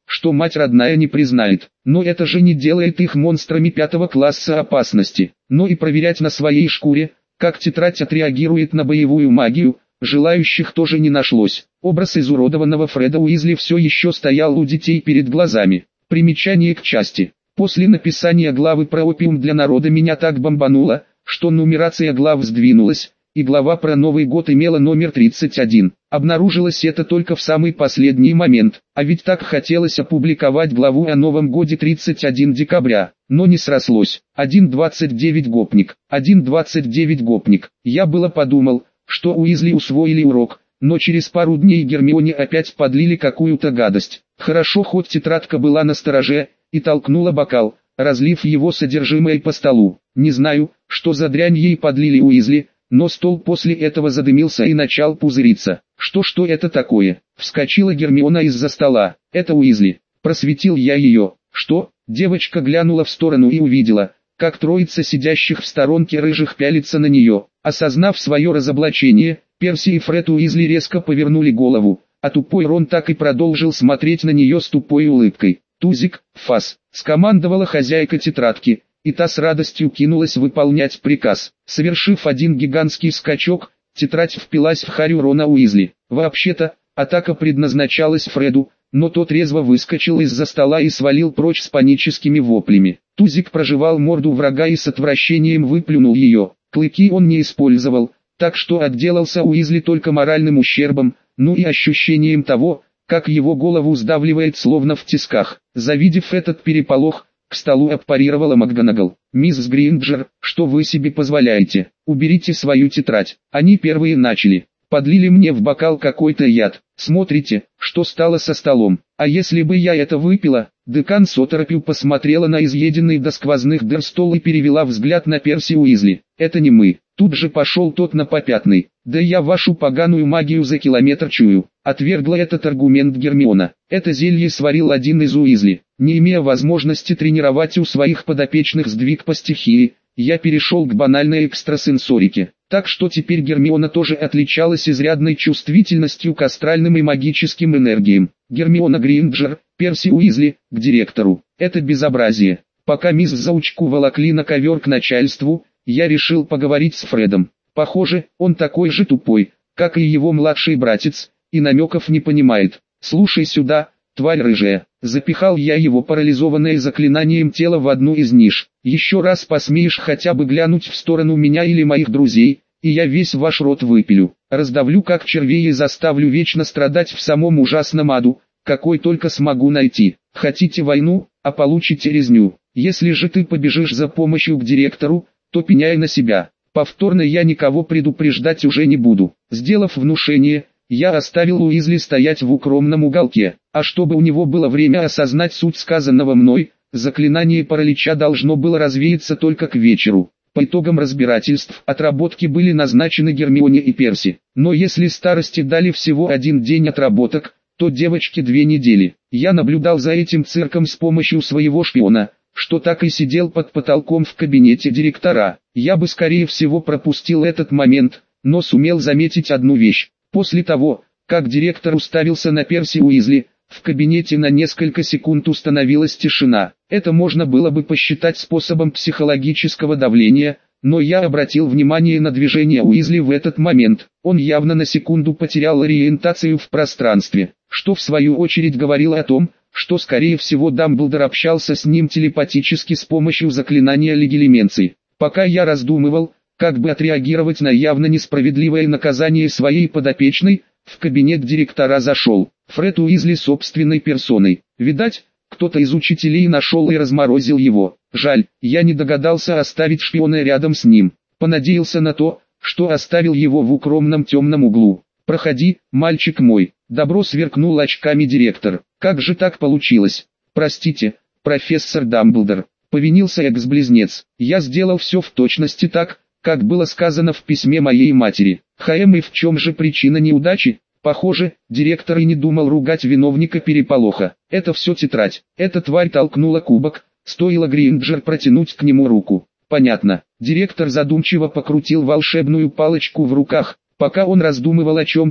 что мать родная не признает. Но это же не делает их монстрами 5 класса опасности. Но и проверять на своей шкуре, как тетрадь отреагирует на боевую магию, желающих тоже не нашлось. Образ изуродованного Фреда Уизли все еще стоял у детей перед глазами. Примечание к части. После написания главы про опиум для народа меня так бомбануло, что нумерация глав сдвинулась, и глава про Новый год имела номер 31. Обнаружилось это только в самый последний момент, а ведь так хотелось опубликовать главу о Новом годе 31 декабря, но не срослось. 1.29 гопник, 1.29 гопник. Я было подумал, что Уизли усвоили урок, но через пару дней Гермионе опять подлили какую-то гадость. Хорошо хоть тетрадка была настороже, и толкнула бокал, разлив его содержимое по столу. Не знаю, что за дрянь ей подлили Уизли, но стол после этого задымился и начал пузыриться. Что это такое? Вскочила Гермиона из-за стола. Это Уизли. Просветил я ее. Что? Девочка глянула в сторону и увидела, как троица сидящих в сторонке рыжих пялится на нее. Осознав свое разоблачение, Перси и Фред Уизли резко повернули голову, а тупой Рон так и продолжил смотреть на нее с тупой улыбкой. «Тузик, фас!» — скомандовала хозяйка тетрадки, и та с радостью кинулась выполнять приказ. Совершив один гигантский скачок, тетрадь впилась в харю Рона Уизли. Вообще-то, атака предназначалась Фреду, но тот резво выскочил из-за стола и свалил прочь с паническими воплями. Тузик прожевал морду врага и с отвращением выплюнул ее. Клыки он не использовал, так что отделался Уизли только моральным ущербом, ну и ощущением того, как его голову сдавливает словно в тисках. Завидев этот переполох, к столу аппарировала МакГонагал. «Мисс Гринджер, что вы себе позволяете? Уберите свою тетрадь». Они первые начали. Подлили мне в бокал какой-то яд. Смотрите, что стало со столом. А если бы я это выпила? Декан с оторопью посмотрела на изъеденный до сквозных дыр стол и перевела взгляд на Перси Уизли. «Это не мы». Тут же пошел тот на попятный. «Да я вашу поганую магию за километр чую». Отвергла этот аргумент Гермиона. Это зелье сварил один из Уизли. Не имея возможности тренировать у своих подопечных сдвиг по стихии, я перешел к банальной экстрасенсорике. Так что теперь Гермиона тоже отличалась изрядной чувствительностью к астральным и магическим энергиям. Гермиона Гринджер, Перси Уизли, к директору. Это безобразие. Пока мисс Заучку волокли на ковер к начальству, я решил поговорить с Фредом. Похоже, он такой же тупой, как и его младший братец, и намеков не понимает. «Слушай сюда, тварь рыжая». Запихал я его парализованное заклинанием тело в одну из ниш. «Еще раз посмеешь хотя бы глянуть в сторону меня или моих друзей, и я весь ваш рот выпилю. Раздавлю как червей и заставлю вечно страдать в самом ужасном аду, какой только смогу найти. Хотите войну, а получите резню. Если же ты побежишь за помощью к директору, то пеняй на себя. Повторно я никого предупреждать уже не буду». Сделав внушение, я оставил Уизли стоять в укромном уголке, а чтобы у него было время осознать суть сказанного мной, заклинание паралича должно было развеяться только к вечеру. По итогам разбирательств отработки были назначены Гермионе и Перси, но если старости дали всего 1 день отработок, то девочке 2 недели. Я наблюдал за этим цирком с помощью своего шпиона, что так и сидел под потолком в кабинете директора. Я бы скорее всего пропустил этот момент, но сумел заметить одну вещь. После того, как директор уставился на Перси Уизли, в кабинете на несколько секунд установилась тишина. Это можно было бы посчитать способом психологического давления, но я обратил внимание на движение Уизли в этот момент. Он явно на секунду потерял ориентацию в пространстве, что в свою очередь говорило о том, что скорее всего Дамблдор общался с ним телепатически с помощью заклинания легилименции. Пока я раздумывал, как бы отреагировать на явно несправедливое наказание своей подопечной, в кабинет директора зашел Фред Уизли собственной персоной. Видать, кто-то из учителей нашел и разморозил его. Жаль, я не догадался оставить шпиона рядом с ним. Понадеялся на то, что оставил его в укромном темном углу. «Проходи, мальчик мой», — добро сверкнул очками директор. «Как же так получилось? Простите, профессор Дамблдор», — повинился экс-близнец. «Я сделал все в точности так, как было сказано в письме моей матери». И в чем же причина неудачи? Похоже, директор и не думал ругать виновника переполоха. Это все тетрадь. Эта тварь толкнула кубок, стоило Гринджер протянуть к нему руку. Понятно. Директор задумчиво покрутил волшебную палочку в руках. Пока он раздумывал о чем-то,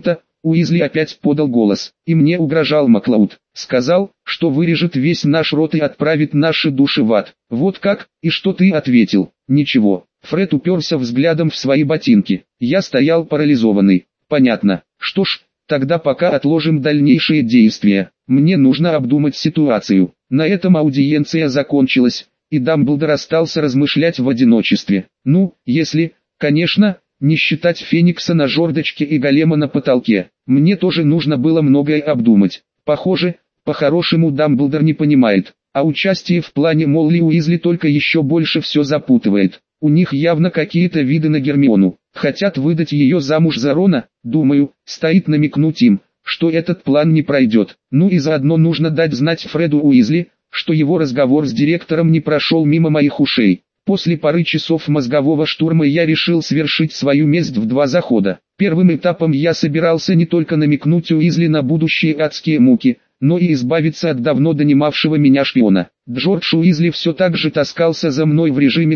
Уизли опять подал голос, и мне угрожал Маклауд. Сказал, что вырежет весь наш род и отправит наши души в ад. Вот как, и что ты ответил? Ничего. Фред уперся взглядом в свои ботинки. Я стоял парализованный. Понятно. Что ж, тогда пока отложим дальнейшие действия. Мне нужно обдумать ситуацию. На этом аудиенция закончилась, и Дамблдор остался размышлять в одиночестве. Ну, если, конечно, не считать Феникса на жердочке и голема на потолке. Мне тоже нужно было многое обдумать. Похоже, по-хорошему Дамблдор не понимает, а участие в плане Молли Уизли только еще больше все запутывает. У них явно какие-то виды на Гермиону. Хотят выдать ее замуж за Рона, думаю, стоит намекнуть им, что этот план не пройдет. Ну и заодно нужно дать знать Фреду Уизли, что его разговор с директором не прошел мимо моих ушей. После пары часов мозгового штурма я решил совершить свою месть в 2 захода. Первым этапом я собирался не только намекнуть Уизли на будущие адские муки, но и избавиться от давно донимавшего меня шпиона. Джордж Уизли все так же таскался за мной в режиме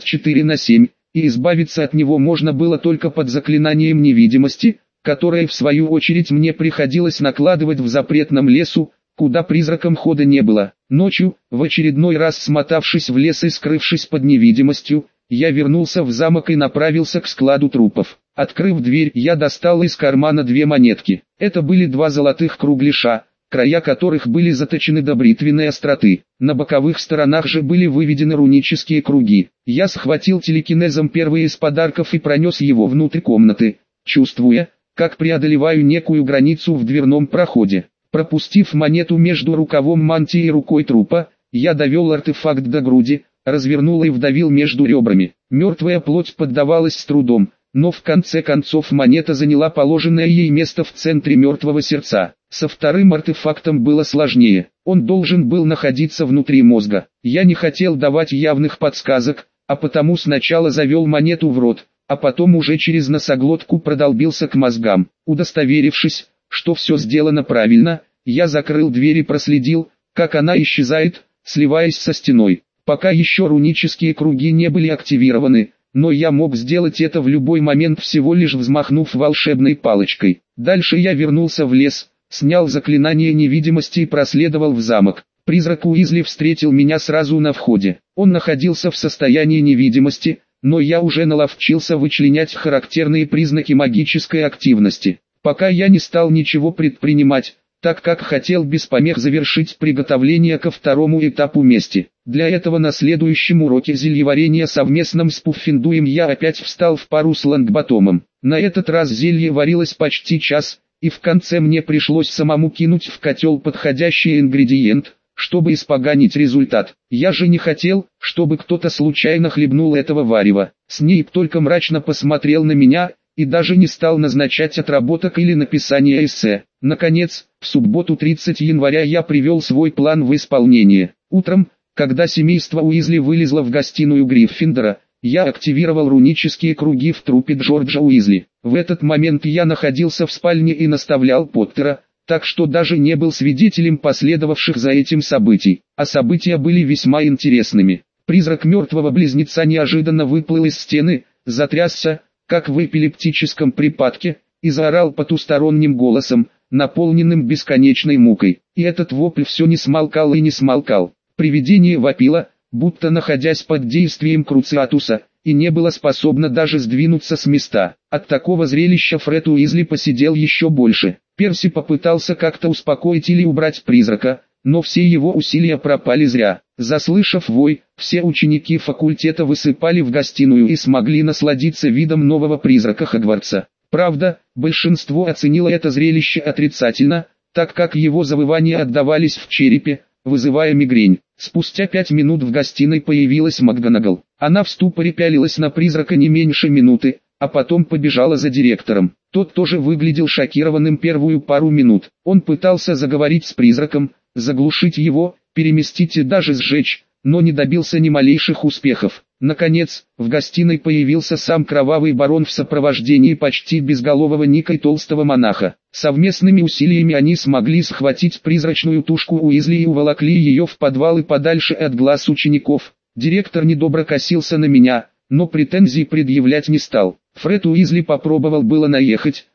24/7, и избавиться от него можно было только под заклинанием невидимости, которое в свою очередь мне приходилось накладывать в запретном лесу, куда призракам хода не было. Ночью, в очередной раз смотавшись в лес и скрывшись под невидимостью, я вернулся в замок и направился к складу трупов. Открыв дверь, я достал из кармана 2 монетки. Это были 2 золотых кругляша, края которых были заточены до бритвенной остроты. На боковых сторонах же были выведены рунические круги. Я схватил телекинезом первый из подарков и пронес его внутрь комнаты, чувствуя, как преодолеваю некую границу в дверном проходе. Пропустив монету между рукавом мантии и рукой трупа, я довел артефакт до груди, развернул и вдавил между ребрами. Мертвая плоть поддавалась с трудом, но в конце концов монета заняла положенное ей место в центре мертвого сердца. Со вторым артефактом было сложнее. Он должен был находиться внутри мозга. Я не хотел давать явных подсказок, а потому сначала завел монету в рот, а потом уже через носоглотку продолбился к мозгам. Удостоверившись, что все сделано правильно, я закрыл дверь и проследил, как она исчезает, сливаясь со стеной. Пока еще рунические круги не были активированы, но я мог сделать это в любой момент, всего лишь взмахнув волшебной палочкой. Дальше я вернулся в лес, снял заклинание невидимости и проследовал в замок. Призрак Уизли встретил меня сразу на входе. Он находился в состоянии невидимости, но я уже наловчился вычленять характерные признаки магической активности. Пока я не стал ничего предпринимать, так как хотел без помех завершить приготовление ко второму этапу мести. Для этого на следующем уроке зельеварения совместном с Пуффиндуем я опять встал в пару с Лонгботомом. На этот раз зелье варилось почти час, и в конце мне пришлось самому кинуть в котел подходящий ингредиент, чтобы испоганить результат. Я же не хотел, чтобы кто-то случайно хлебнул этого варева. Снейп только мрачно посмотрел на меня и даже не стал назначать отработок или написание эссе. Наконец, в субботу 30 января я привел свой план в исполнение. Утром, когда семейство Уизли вылезло в гостиную Гриффиндора, я активировал рунические круги в трупе Джорджа Уизли. В этот момент я находился в спальне и наставлял Поттера, так что даже не был свидетелем последовавших за этим событий. А события были весьма интересными. Призрак мертвого близнеца неожиданно выплыл из стены, затрясся, как в эпилептическом припадке, и заорал потусторонним голосом, наполненным бесконечной мукой. И этот вопль все не смолкал и не смолкал. Привидение вопило, будто находясь под действием Круциатуса, и не было способно даже сдвинуться с места. От такого зрелища Фред Уизли посидел еще больше. Перси попытался как-то успокоить или убрать призрака, но все его усилия пропали зря. Заслышав вой, все ученики факультета высыпали в гостиную и смогли насладиться видом нового призрака Хогвартса. Правда, большинство оценило это зрелище отрицательно, так как его завывания отдавались в черепе, вызывая мигрень. Спустя 5 минут в гостиной появилась МакГонагал. Она в ступоре пялилась на призрака не меньше минуты, а потом побежала за директором. Тот тоже выглядел шокированным первую пару минут. Он пытался заговорить с призраком, заглушить его, переместить и даже сжечь, но не добился ни малейших успехов. Наконец, в гостиной появился сам Кровавый Барон в сопровождении почти безголового Ника и толстого монаха. Совместными усилиями они смогли схватить призрачную тушку Уизли и уволокли ее в подвал и подальше от глаз учеников. Директор недобро косился на меня, но претензий предъявлять не стал. Фред Уизли попробовал было наехать,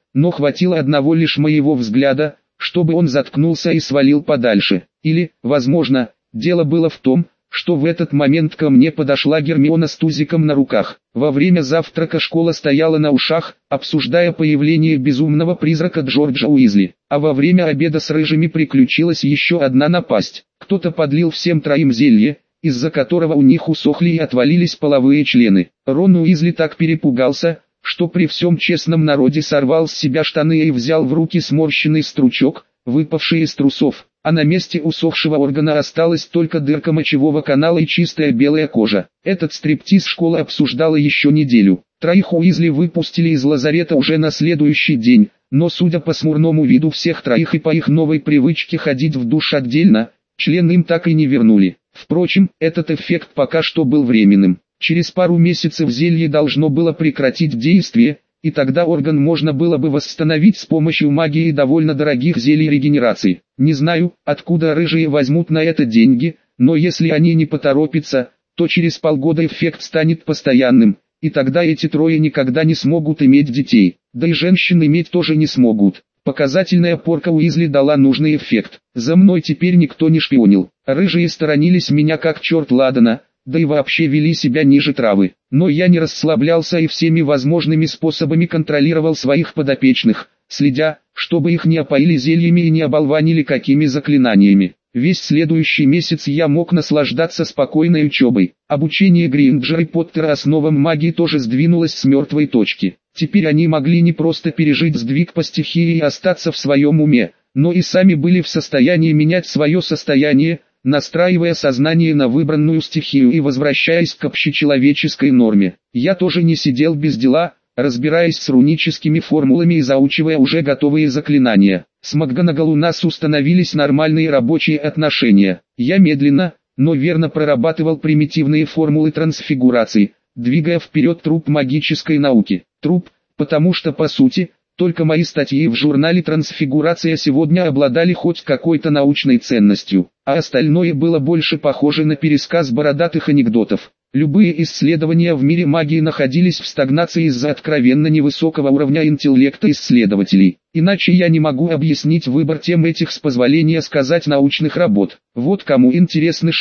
но хватило одного лишь моего взгляда, чтобы он заткнулся и свалил подальше. Или, возможно, дело было в том, что в этот момент ко мне подошла Гермиона с тузиком на руках. Во время завтрака школа стояла на ушах, обсуждая появление безумного призрака Джорджа Уизли. А во время обеда с рыжими приключилась еще одна напасть. Кто-то подлил всем троим зелье, из-за которого у них усохли и отвалились половые члены. Рон Уизли так перепугался, что при всем честном народе сорвал с себя штаны и взял в руки сморщенный стручок, выпавший из трусов. А на месте усохшего органа осталась только дырка мочевого канала и чистая белая кожа. Этот стриптиз школа обсуждала еще неделю. Троих Уизли выпустили из лазарета уже на следующий день, но судя по смурному виду всех троих и по их новой привычке ходить в душ отдельно, члены им так и не вернули. Впрочем, этот эффект пока что был временным. Через пару месяцев зелье должно было прекратить действие, и тогда орган можно было бы восстановить с помощью магии довольно дорогих зелий регенерации. Не знаю, откуда рыжие возьмут на это деньги, но если они не поторопятся, то через полгода эффект станет постоянным, и тогда эти трое никогда не смогут иметь детей, да и женщин иметь тоже не смогут. Показательная порка Уизли дала нужный эффект. За мной теперь никто не шпионил. Рыжие сторонились меня как черт ладана, да и вообще вели себя ниже травы. Но я не расслаблялся и всеми возможными способами контролировал своих подопечных, следя, чтобы их не опоили зельями и не оболванили какими заклинаниями. Весь следующий месяц я мог наслаждаться спокойной учебой. Обучение Гринджера и Поттера основам магии тоже сдвинулось с мертвой точки. Теперь они могли не просто пережить сдвиг по стихии и остаться в своем уме, но и сами были в состоянии менять свое состояние, настраивая сознание на выбранную стихию и возвращаясь к общечеловеческой норме. Я тоже не сидел без дела, разбираясь с руническими формулами и заучивая уже готовые заклинания. С МакГонагал у нас установились нормальные рабочие отношения. Я медленно, но верно прорабатывал примитивные формулы трансфигурации, двигая вперед труп магической науки. Труп, потому что по сути, только мои статьи в журнале «Трансфигурация» сегодня обладали хоть какой-то научной ценностью, а остальное было больше похоже на пересказ бородатых анекдотов. Любые исследования в мире магии находились в стагнации из-за откровенно невысокого уровня интеллекта исследователей. Иначе я не могу объяснить выбор тем этих, с позволения сказать, научных работ. Вот кому интересны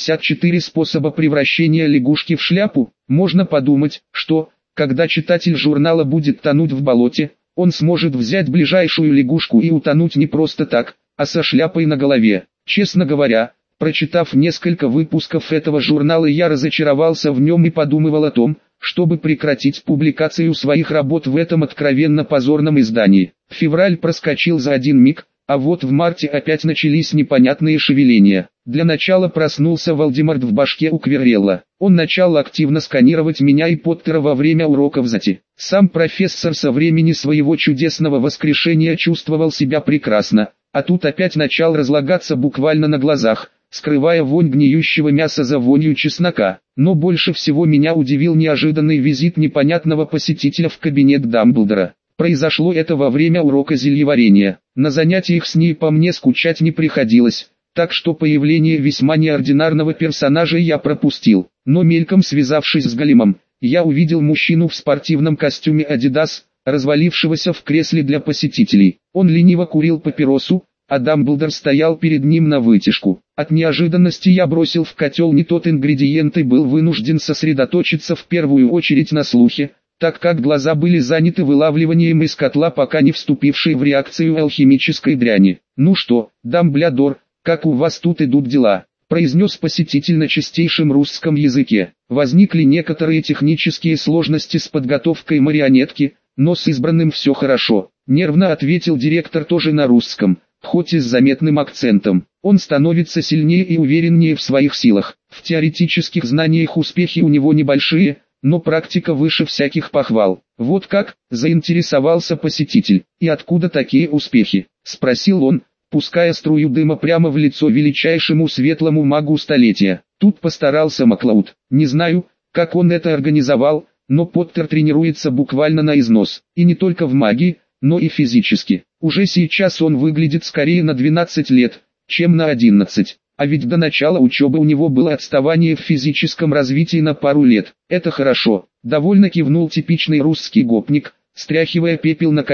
64 способа превращения лягушки в шляпу, можно подумать, что, когда читатель журнала будет тонуть в болоте, он сможет взять ближайшую лягушку и утонуть не просто так, а со шляпой на голове. Честно говоря, прочитав несколько выпусков этого журнала, я разочаровался в нем и подумывал о том, чтобы прекратить публикацию своих работ в этом откровенно позорном издании. Февраль проскочил за один миг, а вот в марте опять начались непонятные шевеления. Для начала проснулся Волдеморт в башке у Квиррелла. Он начал активно сканировать меня и Поттера во время уроков ЗАТи. Сам профессор со времени своего чудесного воскрешения чувствовал себя прекрасно, а тут опять начал разлагаться буквально на глазах, скрывая вонь гниющего мяса за вонью чеснока. Но больше всего меня удивил неожиданный визит непонятного посетителя в кабинет Дамблдора. Произошло это во время урока зельеварения. На занятиях с ней по мне скучать не приходилось, так что появление весьма неординарного персонажа я пропустил. Но мельком связавшись с Големом, я увидел мужчину в спортивном костюме Adidas, развалившегося в кресле для посетителей. Он лениво курил папиросу, а Дамблдор стоял перед ним навытяжку. От неожиданности я бросил в котел не тот ингредиент и был вынужден сосредоточиться в первую очередь на слухе, так как глаза были заняты вылавливанием из котла пока не вступившей в реакцию алхимической дряни. «Ну что, Дамблдор, как у вас тут идут дела?» – произнес посетитель на чистейшем русском языке. Возникли некоторые технические сложности с подготовкой марионетки, но с избранным все хорошо. Нервно ответил директор тоже на русском, хоть и с заметным акцентом. Он становится сильнее и увереннее в своих силах. В теоретических знаниях успехи у него небольшие, но практика выше всяких похвал. Вот как, заинтересовался посетитель. И откуда такие успехи? Спросил он, пуская струю дыма прямо в лицо величайшему светлому магу столетия. Тут постарался Маклауд. Не знаю, как он это организовал, но Поттер тренируется буквально на износ. И не только в магии, но и физически. Уже сейчас он выглядит скорее на 12 лет, чем на 11. А ведь до начала учебы у него было отставание в физическом развитии на пару лет. Это хорошо. Довольно кивнул типичный русский гопник, стряхивая пепел на ковер.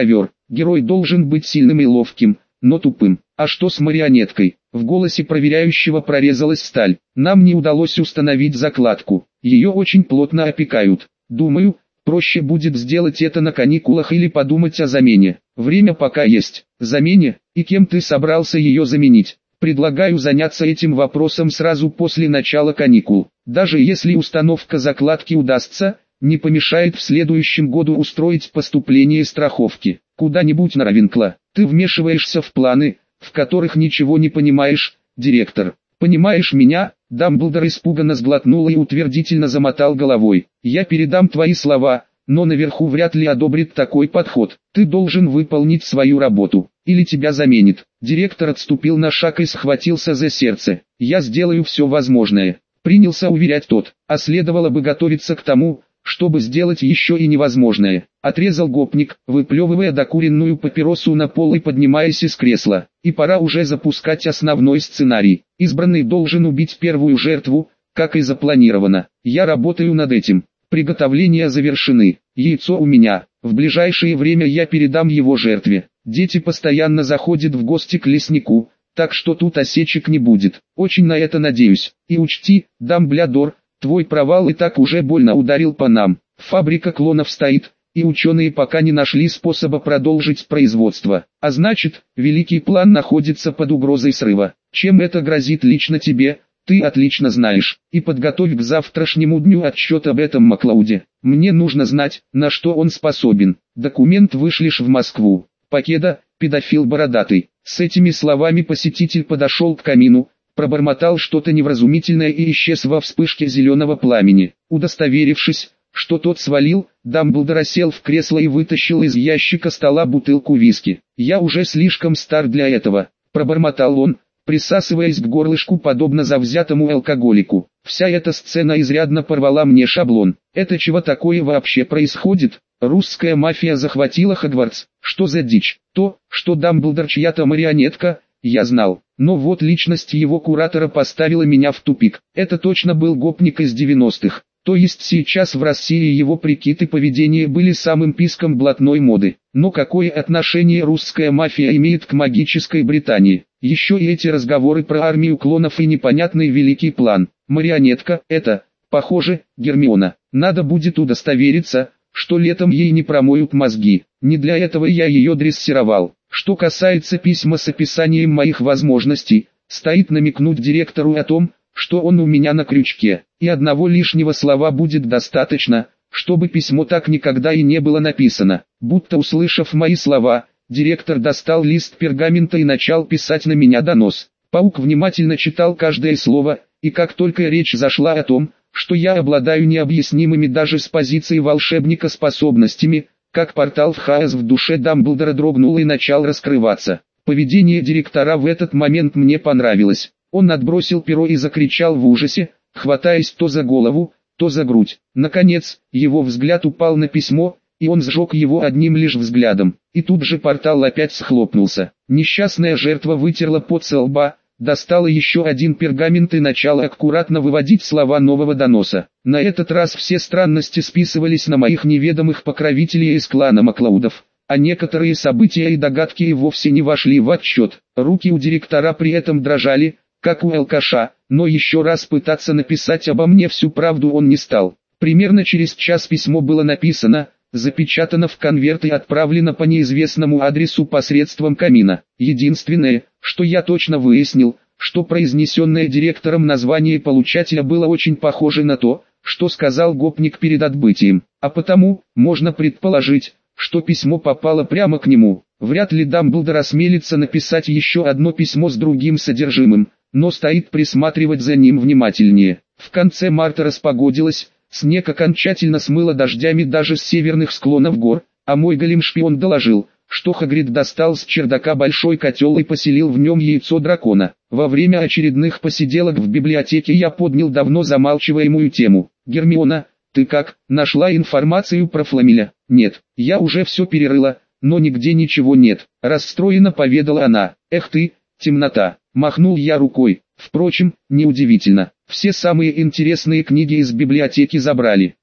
Герой должен быть сильным и ловким, но тупым. А что с марионеткой? В голосе проверяющего прорезалась сталь. Нам не удалось установить закладку. Ее очень плотно опекают. Думаю, проще будет сделать это на каникулах или подумать о замене. Время пока есть. Замене? И кем ты собрался ее заменить? Предлагаю заняться этим вопросом сразу после начала каникул. Даже если установка закладки удастся, не помешает в следующем году устроить поступление страховки. Куда-нибудь на Равенкло. Ты вмешиваешься в планы, в которых ничего не понимаешь, директор. Понимаешь меня? Дамблдор испуганно сглотнул и утвердительно замотал головой. Я передам твои слова, но наверху вряд ли одобрит такой подход. Ты должен выполнить свою работу, или тебя заменит. Директор отступил на шаг и схватился за сердце. Я сделаю все возможное. Принялся уверять тот, а следовало бы готовиться к тому, чтобы сделать еще и невозможное. Отрезал гопник, выплевывая докуренную папиросу на пол и поднимаясь из кресла. И пора уже запускать основной сценарий. Избранный должен убить первую жертву, как и запланировано. Я работаю над этим. Приготовления завершены. Яйцо у меня. В ближайшее время я передам его жертве. Дети постоянно заходят в гости к леснику, так что тут осечек не будет. Очень на это надеюсь. И учти, Дамблдор, твой провал и так уже больно ударил по нам. Фабрика клонов стоит, и ученые пока не нашли способа продолжить производство. А значит, великий план находится под угрозой срыва. Чем это грозит лично тебе, ты отлично знаешь. И подготовь к завтрашнему дню отчет об этом Маклауде. Мне нужно знать, на что он способен. Документ вышлешь в Москву. Покеда, педофил бородатый. С этими словами посетитель подошел к камину, пробормотал что-то невразумительное и исчез во вспышке зеленого пламени. Удостоверившись, что тот свалил, Дамблдор сел в кресло и вытащил из ящика стола бутылку виски. «Я уже слишком стар для этого», — пробормотал он, присасываясь к горлышку подобно завзятому алкоголику. Вся эта сцена изрядно порвала мне шаблон. Это чего такое вообще происходит? Русская мафия захватила Хогвартс. Что за дичь? То, что Дамблдор чья-то марионетка, я знал. Но вот личность его куратора поставила меня в тупик. Это точно был гопник из 90-х. То есть сейчас в России его прикид и поведение были самым писком блатной моды. Но какое отношение русская мафия имеет к магической Британии? Еще и эти разговоры про армию клонов и непонятный великий план. Марионетка – это, похоже, Гермиона. Надо будет удостовериться, что летом ей не промоют мозги. Не для этого я ее дрессировал. Что касается письма с описанием моих возможностей, стоит намекнуть директору о том, что он у меня на крючке, и одного лишнего слова будет достаточно, чтобы письмо так никогда и не было написано. Будто услышав мои слова, директор достал лист пергамента и начал писать на меня донос. Паук внимательно читал каждое слово, и как только речь зашла о том, что я обладаю необъяснимыми даже с позиции волшебника способностями, как портал в хаос в душе Дамблдора дрогнул и начал раскрываться. Поведение директора в этот момент мне понравилось. Он отбросил перо и закричал в ужасе, хватаясь то за голову, то за грудь. Наконец, его взгляд упал на письмо, и он сжег его одним лишь взглядом. И тут же портал опять схлопнулся. Несчастная жертва вытерла пот со лба, достала еще один пергамент и начала аккуратно выводить слова нового доноса. На этот раз все странности списывались на моих неведомых покровителей из клана Маклаудов, а некоторые события и догадки и вовсе не вошли в отчет. Руки у директора при этом дрожали, как у алкаша, но еще раз пытаться написать обо мне всю правду он не стал. Примерно через час письмо было написано, запечатано в конверт и отправлено по неизвестному адресу посредством камина. Единственное, что я точно выяснил, что произнесенное директором название получателя было очень похоже на то, что сказал гопник перед отбытием, а потому, можно предположить, что письмо попало прямо к нему. Вряд ли Дамблдор осмелится написать еще одно письмо с другим содержимым, но стоит присматривать за ним внимательнее. В конце марта распогодилось, снег окончательно смыло дождями даже с северных склонов гор, а мой голем-шпион доложил, что Хагрид достал с чердака большой котел и поселил в нем яйцо дракона. Во время очередных посиделок в библиотеке я поднял давно замалчиваемую тему. «Гермиона, ты как, нашла информацию про Фламеля?» «Нет, я уже все перерыла, но нигде ничего нет», — расстроенно поведала она. «Эх ты, темнота!» — махнул я рукой. Впрочем, неудивительно, все самые интересные книги из библиотеки забрали.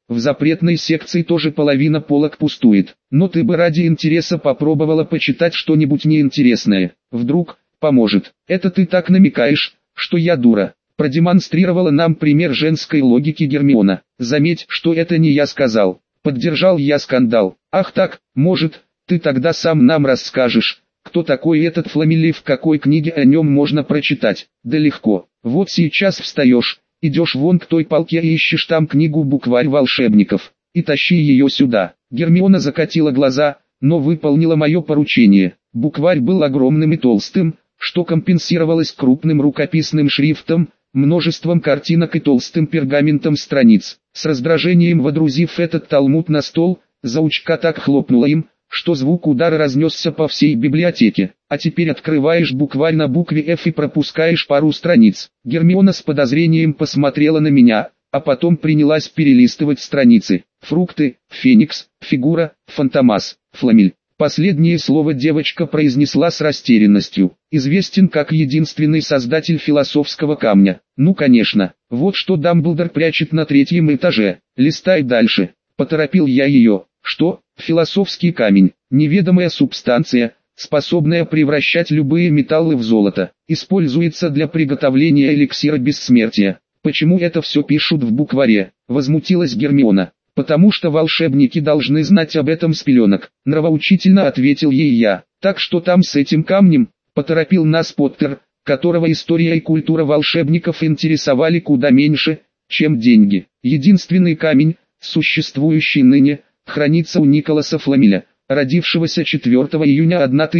В запретной секции тоже половина полок пустует. Но ты бы ради интереса попробовала почитать что-нибудь неинтересное. Вдруг поможет. Это ты так намекаешь, что я дура. Продемонстрировала нам пример женской логики Гермиона. Заметь, что это не я сказал. Поддержал я скандал. Ах так, может, ты тогда сам нам расскажешь, кто такой этот Фламелий, в какой книге о нем можно прочитать. Да легко. Вот сейчас встаешь, идешь вон к той полке и ищешь там книгу-букварь волшебников, и тащи ее сюда. Гермиона закатила глаза, но выполнила мое поручение. Букварь был огромным и толстым, что компенсировалось крупным рукописным шрифтом, множеством картинок и толстым пергаментом страниц. С раздражением водрузив этот талмуд на стол, заучка так хлопнула им, что звук удара разнесся по всей библиотеке. А теперь открываешь букварь на букве F и пропускаешь пару страниц. Гермиона с подозрением посмотрела на меня, а потом принялась перелистывать страницы. Фрукты, феникс, фигура, фантомас, фламель. Последнее слово девочка произнесла с растерянностью. Известен как единственный создатель философского камня. Ну конечно, вот что Дамблдор прячет на 3-м этаже. Листай дальше. Поторопил я ее. Что? Философский камень. Неведомая субстанция, способная превращать любые металлы в золото. Используется для приготовления эликсира бессмертия. Почему это все пишут в букваре? Возмутилась Гермиона. Потому что волшебники должны знать об этом с пеленок, нравоучительно ответил ей я. Так что там с этим камнем, поторопил нас Поттер, которого история и культура волшебников интересовали куда меньше, чем деньги. Единственный камень, существующий ныне, хранится у Николаса Фламеля, родившегося 4 июня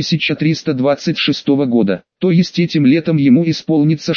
1326 года. То есть этим летом ему исполнится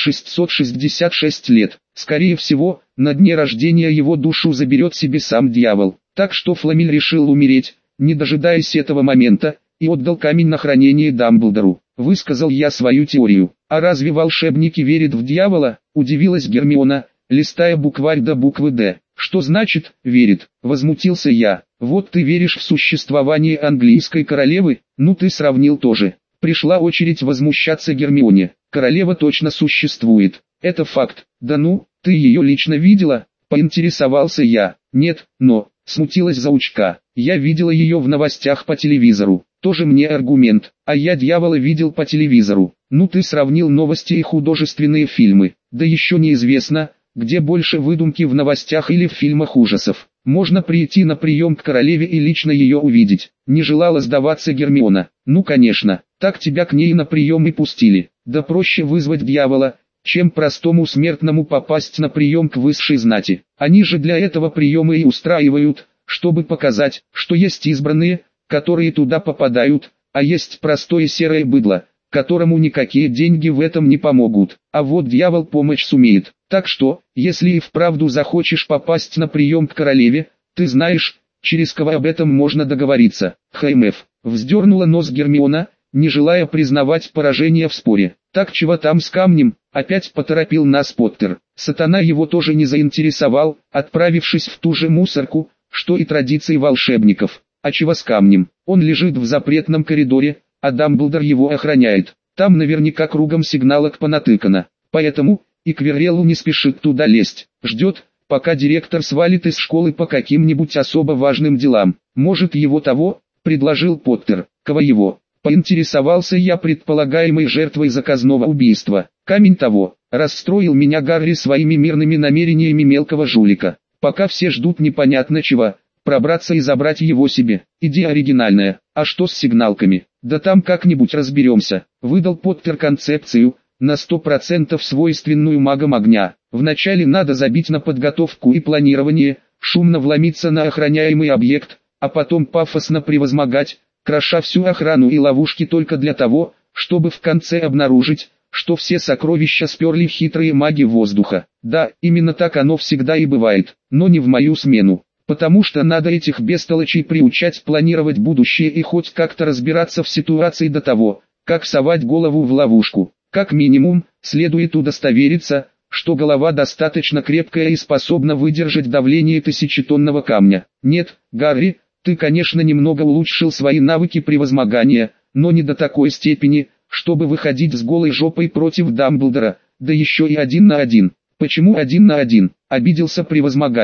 666 лет. Скорее всего, на дне рождения его душу заберет себе сам дьявол. Так что Фламель решил умереть, не дожидаясь этого момента, и отдал камень на хранение Дамблдору. Высказал я свою теорию. А разве волшебники верят в дьявола? Удивилась Гермиона, листая букварь до буквы «Д». Что значит «верит»? Возмутился я. Вот ты веришь в существование английской королевы? Ну ты сравнил тоже. Пришла очередь возмущаться Гермионе. Королева точно существует. Это факт. Да ну, ты ее лично видела? Поинтересовался я. Нет, но, смутилась заучка. Я видела ее в новостях по телевизору. Тоже мне аргумент. А я дьявола видел по телевизору. Ну ты сравнил новости и художественные фильмы. Да еще неизвестно, где больше выдумки, в новостях или в фильмах ужасов. Можно прийти на прием к королеве и лично ее увидеть. Не желала сдаваться Гермиона. Ну конечно, так тебя к ней на прием и пустили. Да проще вызвать дьявола, чем простому смертному попасть на прием к высшей знати. Они же для этого приемы и устраивают, чтобы показать, что есть избранные, которые туда попадают, а есть простое серое быдло, которому никакие деньги в этом не помогут. А вот дьявол помочь сумеет. Так что, если и вправду захочешь попасть на прием к королеве, ты знаешь, через кого об этом можно договориться. ХМФ. Вздернула нос Гермиона, не желая признавать поражение в споре. Так чего там с камнем? Опять поторопил нас Поттер. Сатана его тоже не заинтересовал, отправившись в ту же мусорку, что и традиции волшебников. А чего с камнем? Он лежит в запретном коридоре, а Дамблдор его охраняет. Там наверняка кругом сигналок понатыкано. Поэтому и Квирреллу не спешит туда лезть. Ждет, пока директор свалит из школы по каким-нибудь особо важным делам. Может его того, предложил Поттер. Кого его? Поинтересовался я предполагаемой жертвой заказного убийства. Камень того. Расстроил меня Гарри своими мирными намерениями мелкого жулика. Пока все ждут непонятно чего, пробраться и забрать его себе. Идея оригинальная. А что с сигналками? Да там как-нибудь разберемся. Выдал Поттер концепцию, на 100% свойственную магам огня. Вначале надо забить на подготовку и планирование, шумно вломиться на охраняемый объект, а потом пафосно превозмогать, кроша всю охрану и ловушки только для того, чтобы в конце обнаружить, что все сокровища сперли хитрые маги воздуха. Да, именно так оно всегда и бывает, но не в мою смену. Потому что надо этих бестолочей приучать планировать будущее и хоть как-то разбираться в ситуации до того, как совать голову в ловушку. Как минимум, следует удостовериться, что голова достаточно крепкая и способна выдержать давление тысячетонного камня. Нет, Гарри, ты конечно немного улучшил свои навыки превозмогания, но не до такой степени, чтобы выходить с голой жопой против Дамблдора, да еще и 1 на 1. Почему 1 на 1? Обиделся превозмогатель.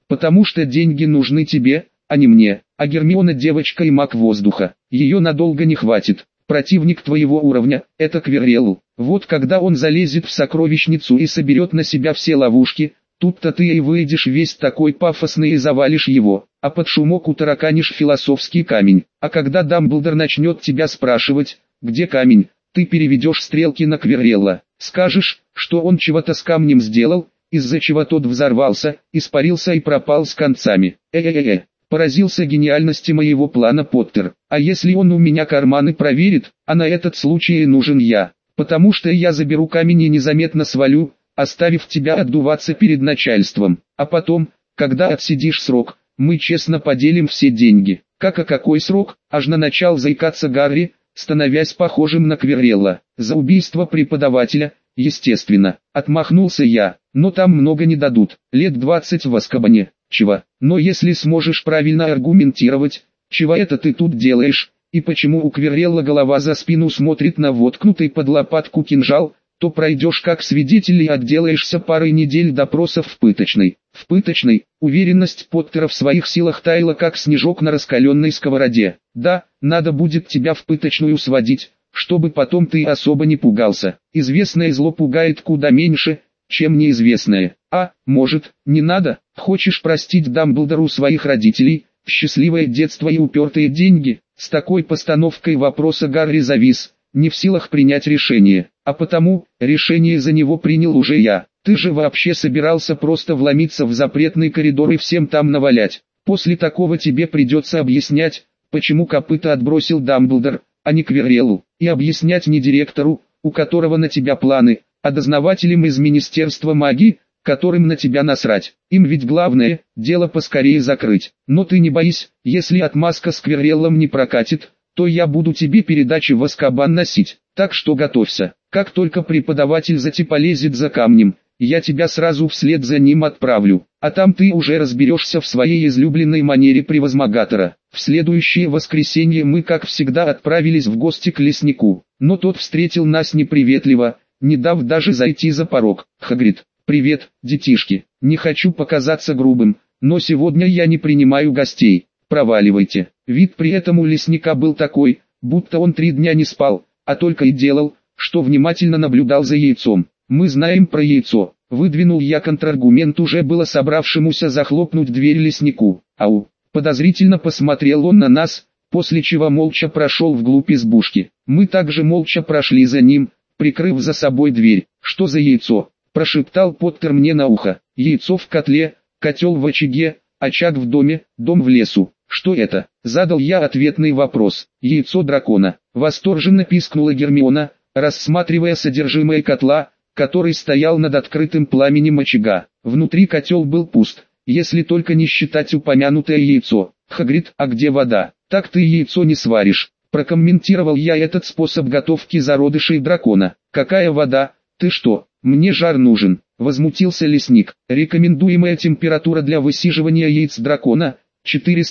Потому что деньги нужны тебе, а не мне. А Гермиона девочка и маг воздуха. Ее надолго не хватит. Противник твоего уровня – это Квиррелл. Вот когда он залезет в сокровищницу и соберет на себя все ловушки, тут-то ты и выйдешь весь такой пафосный и завалишь его, а под шумок утараканишь философский камень. А когда Дамблдор начнет тебя спрашивать, где камень, ты переведешь стрелки на Квиррелла. Скажешь, что он чего-то с камнем сделал, из-за чего тот взорвался, испарился и пропал с концами. Поразился гениальности моего плана Поттер. А если он у меня карманы проверит, а на этот случай и нужен я. Потому что я заберу камень и незаметно свалю, оставив тебя отдуваться перед начальством. А потом, когда отсидишь срок, мы честно поделим все деньги. А какой срок? Аж начал заикаться Гарри, становясь похожим на Квиррелла. За убийство преподавателя, естественно. Отмахнулся я, но там много не дадут. Лет 20 в Азкабане. Чего? Но если сможешь правильно аргументировать, чего это ты тут делаешь, и почему у Квиррелла голова за спину смотрит на воткнутый под лопатку кинжал, то пройдешь как свидетель и отделаешься парой недель допросов в пыточной. В пыточной, уверенность Поттера в своих силах таяла как снежок на раскаленной сковороде. Да, надо будет тебя в пыточную сводить, чтобы потом ты особо не пугался. Известное зло пугает куда меньше, чем неизвестное. А, может, не надо? Хочешь простить Дамблдору своих родителей, счастливое детство и упертые деньги? С такой постановкой вопроса Гарри завис, не в силах принять решение. А потому, решение за него принял уже я. Ты же вообще собирался просто вломиться в запретный коридор и всем там навалять. После такого тебе придется объяснять, почему копыта отбросил Дамблдор, а не Квирреллу. И объяснять не директору, у которого на тебя планы, а дознавателям из Министерства магии, которым на тебя насрать. Им ведь главное, дело поскорее закрыть. Но ты не боись, если отмазка с Квирреллом не прокатит, то я буду тебе передачи в Азкабан носить. Так что готовься. Как только преподаватель за тебя полезет за камнем, я тебя сразу вслед за ним отправлю. А там ты уже разберешься в своей излюбленной манере превозмогатора. В следующее воскресенье мы как всегда отправились в гости к леснику. Но тот встретил нас неприветливо, не дав даже зайти за порог. Хагрид: «Привет, детишки. Не хочу показаться грубым, но сегодня я не принимаю гостей. Проваливайте». Вид при этом у лесника был такой, будто он 3 дня не спал, а только и делал, что внимательно наблюдал за яйцом. «Мы знаем про яйцо», — выдвинул я контраргумент уже было собравшемуся захлопнуть дверь леснику. «Ау!» — подозрительно посмотрел он на нас, после чего молча прошел вглубь избушки. Мы также молча прошли за ним, прикрыв за собой дверь. «Что за яйцо?» — прошептал Поттер мне на ухо. «Яйцо в котле, котел в очаге, очаг в доме, дом в лесу. Что это?» — задал я ответный вопрос. «Яйцо дракона», — восторженно пискнула Гермиона, рассматривая содержимое котла, который стоял над открытым пламенем очага. Внутри котел был пуст, если только не считать упомянутое яйцо. «Хагрид, а где вода?» «Так ты яйцо не сваришь», — прокомментировал я этот способ готовки зародышей дракона. «Какая вода? Ты что, мне жар нужен?» — возмутился лесник. «Рекомендуемая температура для высиживания яиц дракона —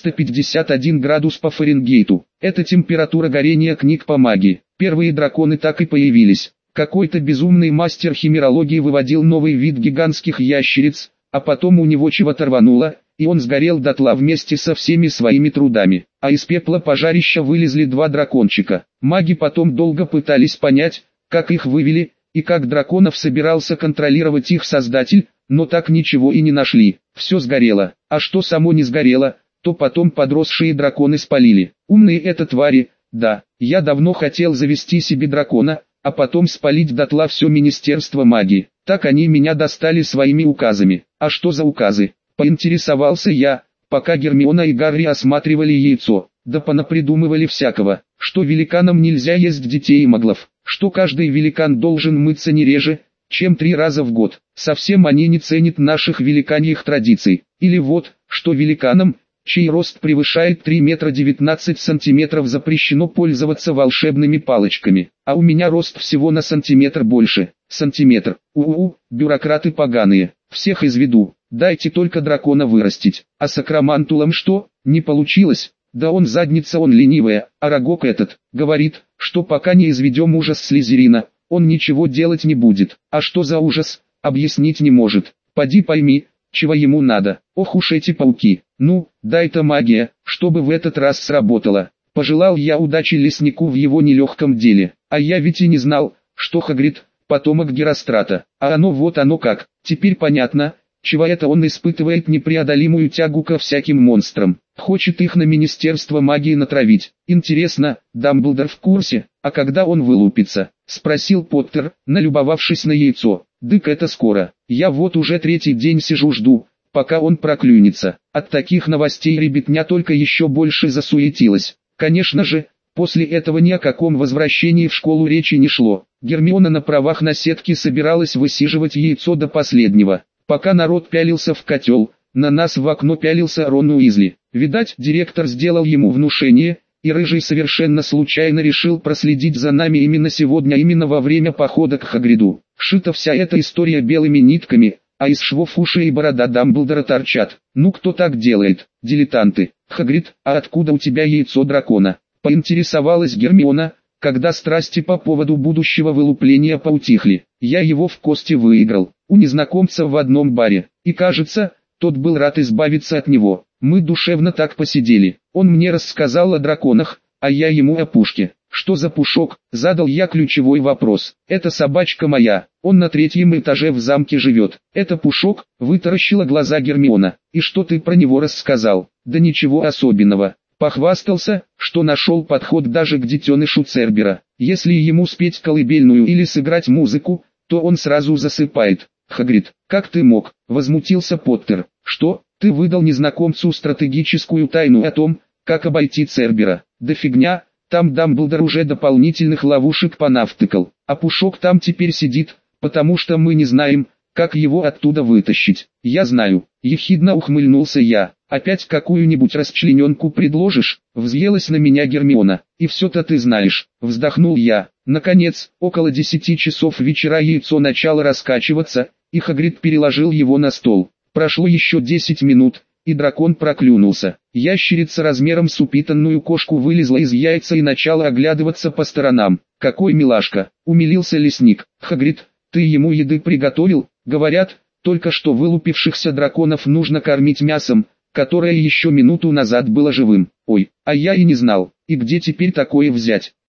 451 градус по Фаренгейту. Это температура горения книг по магии. Первые драконы так и появились. Какой-то безумный мастер химерологии выводил новый вид гигантских ящериц, а потом у него чего-то рвануло, и он сгорел дотла вместе со всеми своими трудами. А из пепла пожарища вылезли 2 дракончика. Маги потом долго пытались понять, как их вывели, и как драконов собирался контролировать их создатель, но так ничего и не нашли. Все сгорело. А что само не сгорело, то потом подросшие драконы спалили. Умные это твари. Да, я давно хотел завести себе дракона, а потом спалить дотла все Министерство магии. Так они меня достали своими указами. А что за указы? Поинтересовался я, пока Гермиона и Гарри осматривали яйцо. Да понапридумывали всякого, что великанам нельзя есть детей и маглов, что каждый великан должен мыться не реже, чем 3 раза в год. Совсем они не ценят наших великаньих традиций. Или вот, что великанам, чей рост превышает 3 метра 19 сантиметров, запрещено пользоваться волшебными палочками. А у меня рост всего на сантиметр больше. Сантиметр. Бюрократы поганые. Всех изведу. Дайте только дракона вырастить. А с Акромантулом что? Не получилось? Да он задница, он ленивая. А Рогок этот, говорит, что пока не изведем ужас Слизерина, он ничего делать не будет. А что за ужас? Объяснить не может. Поди пойми. чего ему надо. Ох уж эти пауки. Ну, дай-то магия, чтобы в этот раз сработало. Пожелал я удачи леснику в его нелегком деле. А я ведь и не знал, что Хагрид – потомок Герострата. А оно вот оно как. Теперь понятно, чего это он испытывает непреодолимую тягу ко всяким монстрам. Хочет их на Министерство магии натравить. Интересно, Дамблдор в курсе, а когда он вылупится? Спросил Поттер, налюбовавшись на яйцо. Дык это скоро. Я вот уже третий день сижу жду, пока он проклюнется. От таких новостей ребятня только еще больше засуетилась. Конечно же, после этого ни о каком возвращении в школу речи не шло. Гермиона на правах наседки собиралась высиживать яйцо до последнего. Пока народ пялился в котел, на нас в окно пялился Рон Уизли. Видать, директор сделал ему внушение, и Рыжий совершенно случайно решил проследить за нами именно сегодня, именно во время похода к Хагриду. Шита вся эта история белыми нитками, а из швов уши и борода Дамблдора торчат. Ну кто так делает? Дилетанты. Хагрид, а откуда у тебя яйцо дракона? Поинтересовалась Гермиона, когда страсти по поводу будущего вылупления поутихли. Я его в кости выиграл, у незнакомца в одном баре, и кажется, тот был рад избавиться от него. Мы душевно так посидели. Он мне рассказал о драконах, а я ему о пушке. Что за пушок? Задал я ключевой вопрос. Это собачка моя, он на 3-м этаже в замке живет. Это Пушок, вытаращила глаза Гермиона. И что ты про него рассказал? Да ничего особенного. Похвастался, что нашел подход даже к детенышу Цербера. Если ему спеть колыбельную или сыграть музыку, то он сразу засыпает. Хагрид, как ты мог? Возмутился Поттер. Что? Ты выдал незнакомцу стратегическую тайну о том, как обойти Цербера? Да фигня, там Дамблдор уже дополнительных ловушек понавтыкал. А Пушок там теперь сидит, потому что мы не знаем, как его оттуда вытащить. Я знаю, ехидно ухмыльнулся я. Опять какую-нибудь расчлененку предложишь? Взъелась на меня Гермиона. И все-то ты знаешь, вздохнул я. Наконец, около 10 часов вечера яйцо начало раскачиваться, и Хагрид переложил его на стол. Прошло еще 10 минут, и дракон проклюнулся. Ящерица размером с упитанную кошку вылезла из яйца и начала оглядываться по сторонам. «Какой милашка!» — умилился лесник. «Хагрид, ты ему еды приготовил?» «Говорят, только что вылупившихся драконов нужно кормить мясом, которое еще минуту назад было живым». «Ой, а я и не знал. И где теперь такое взять?»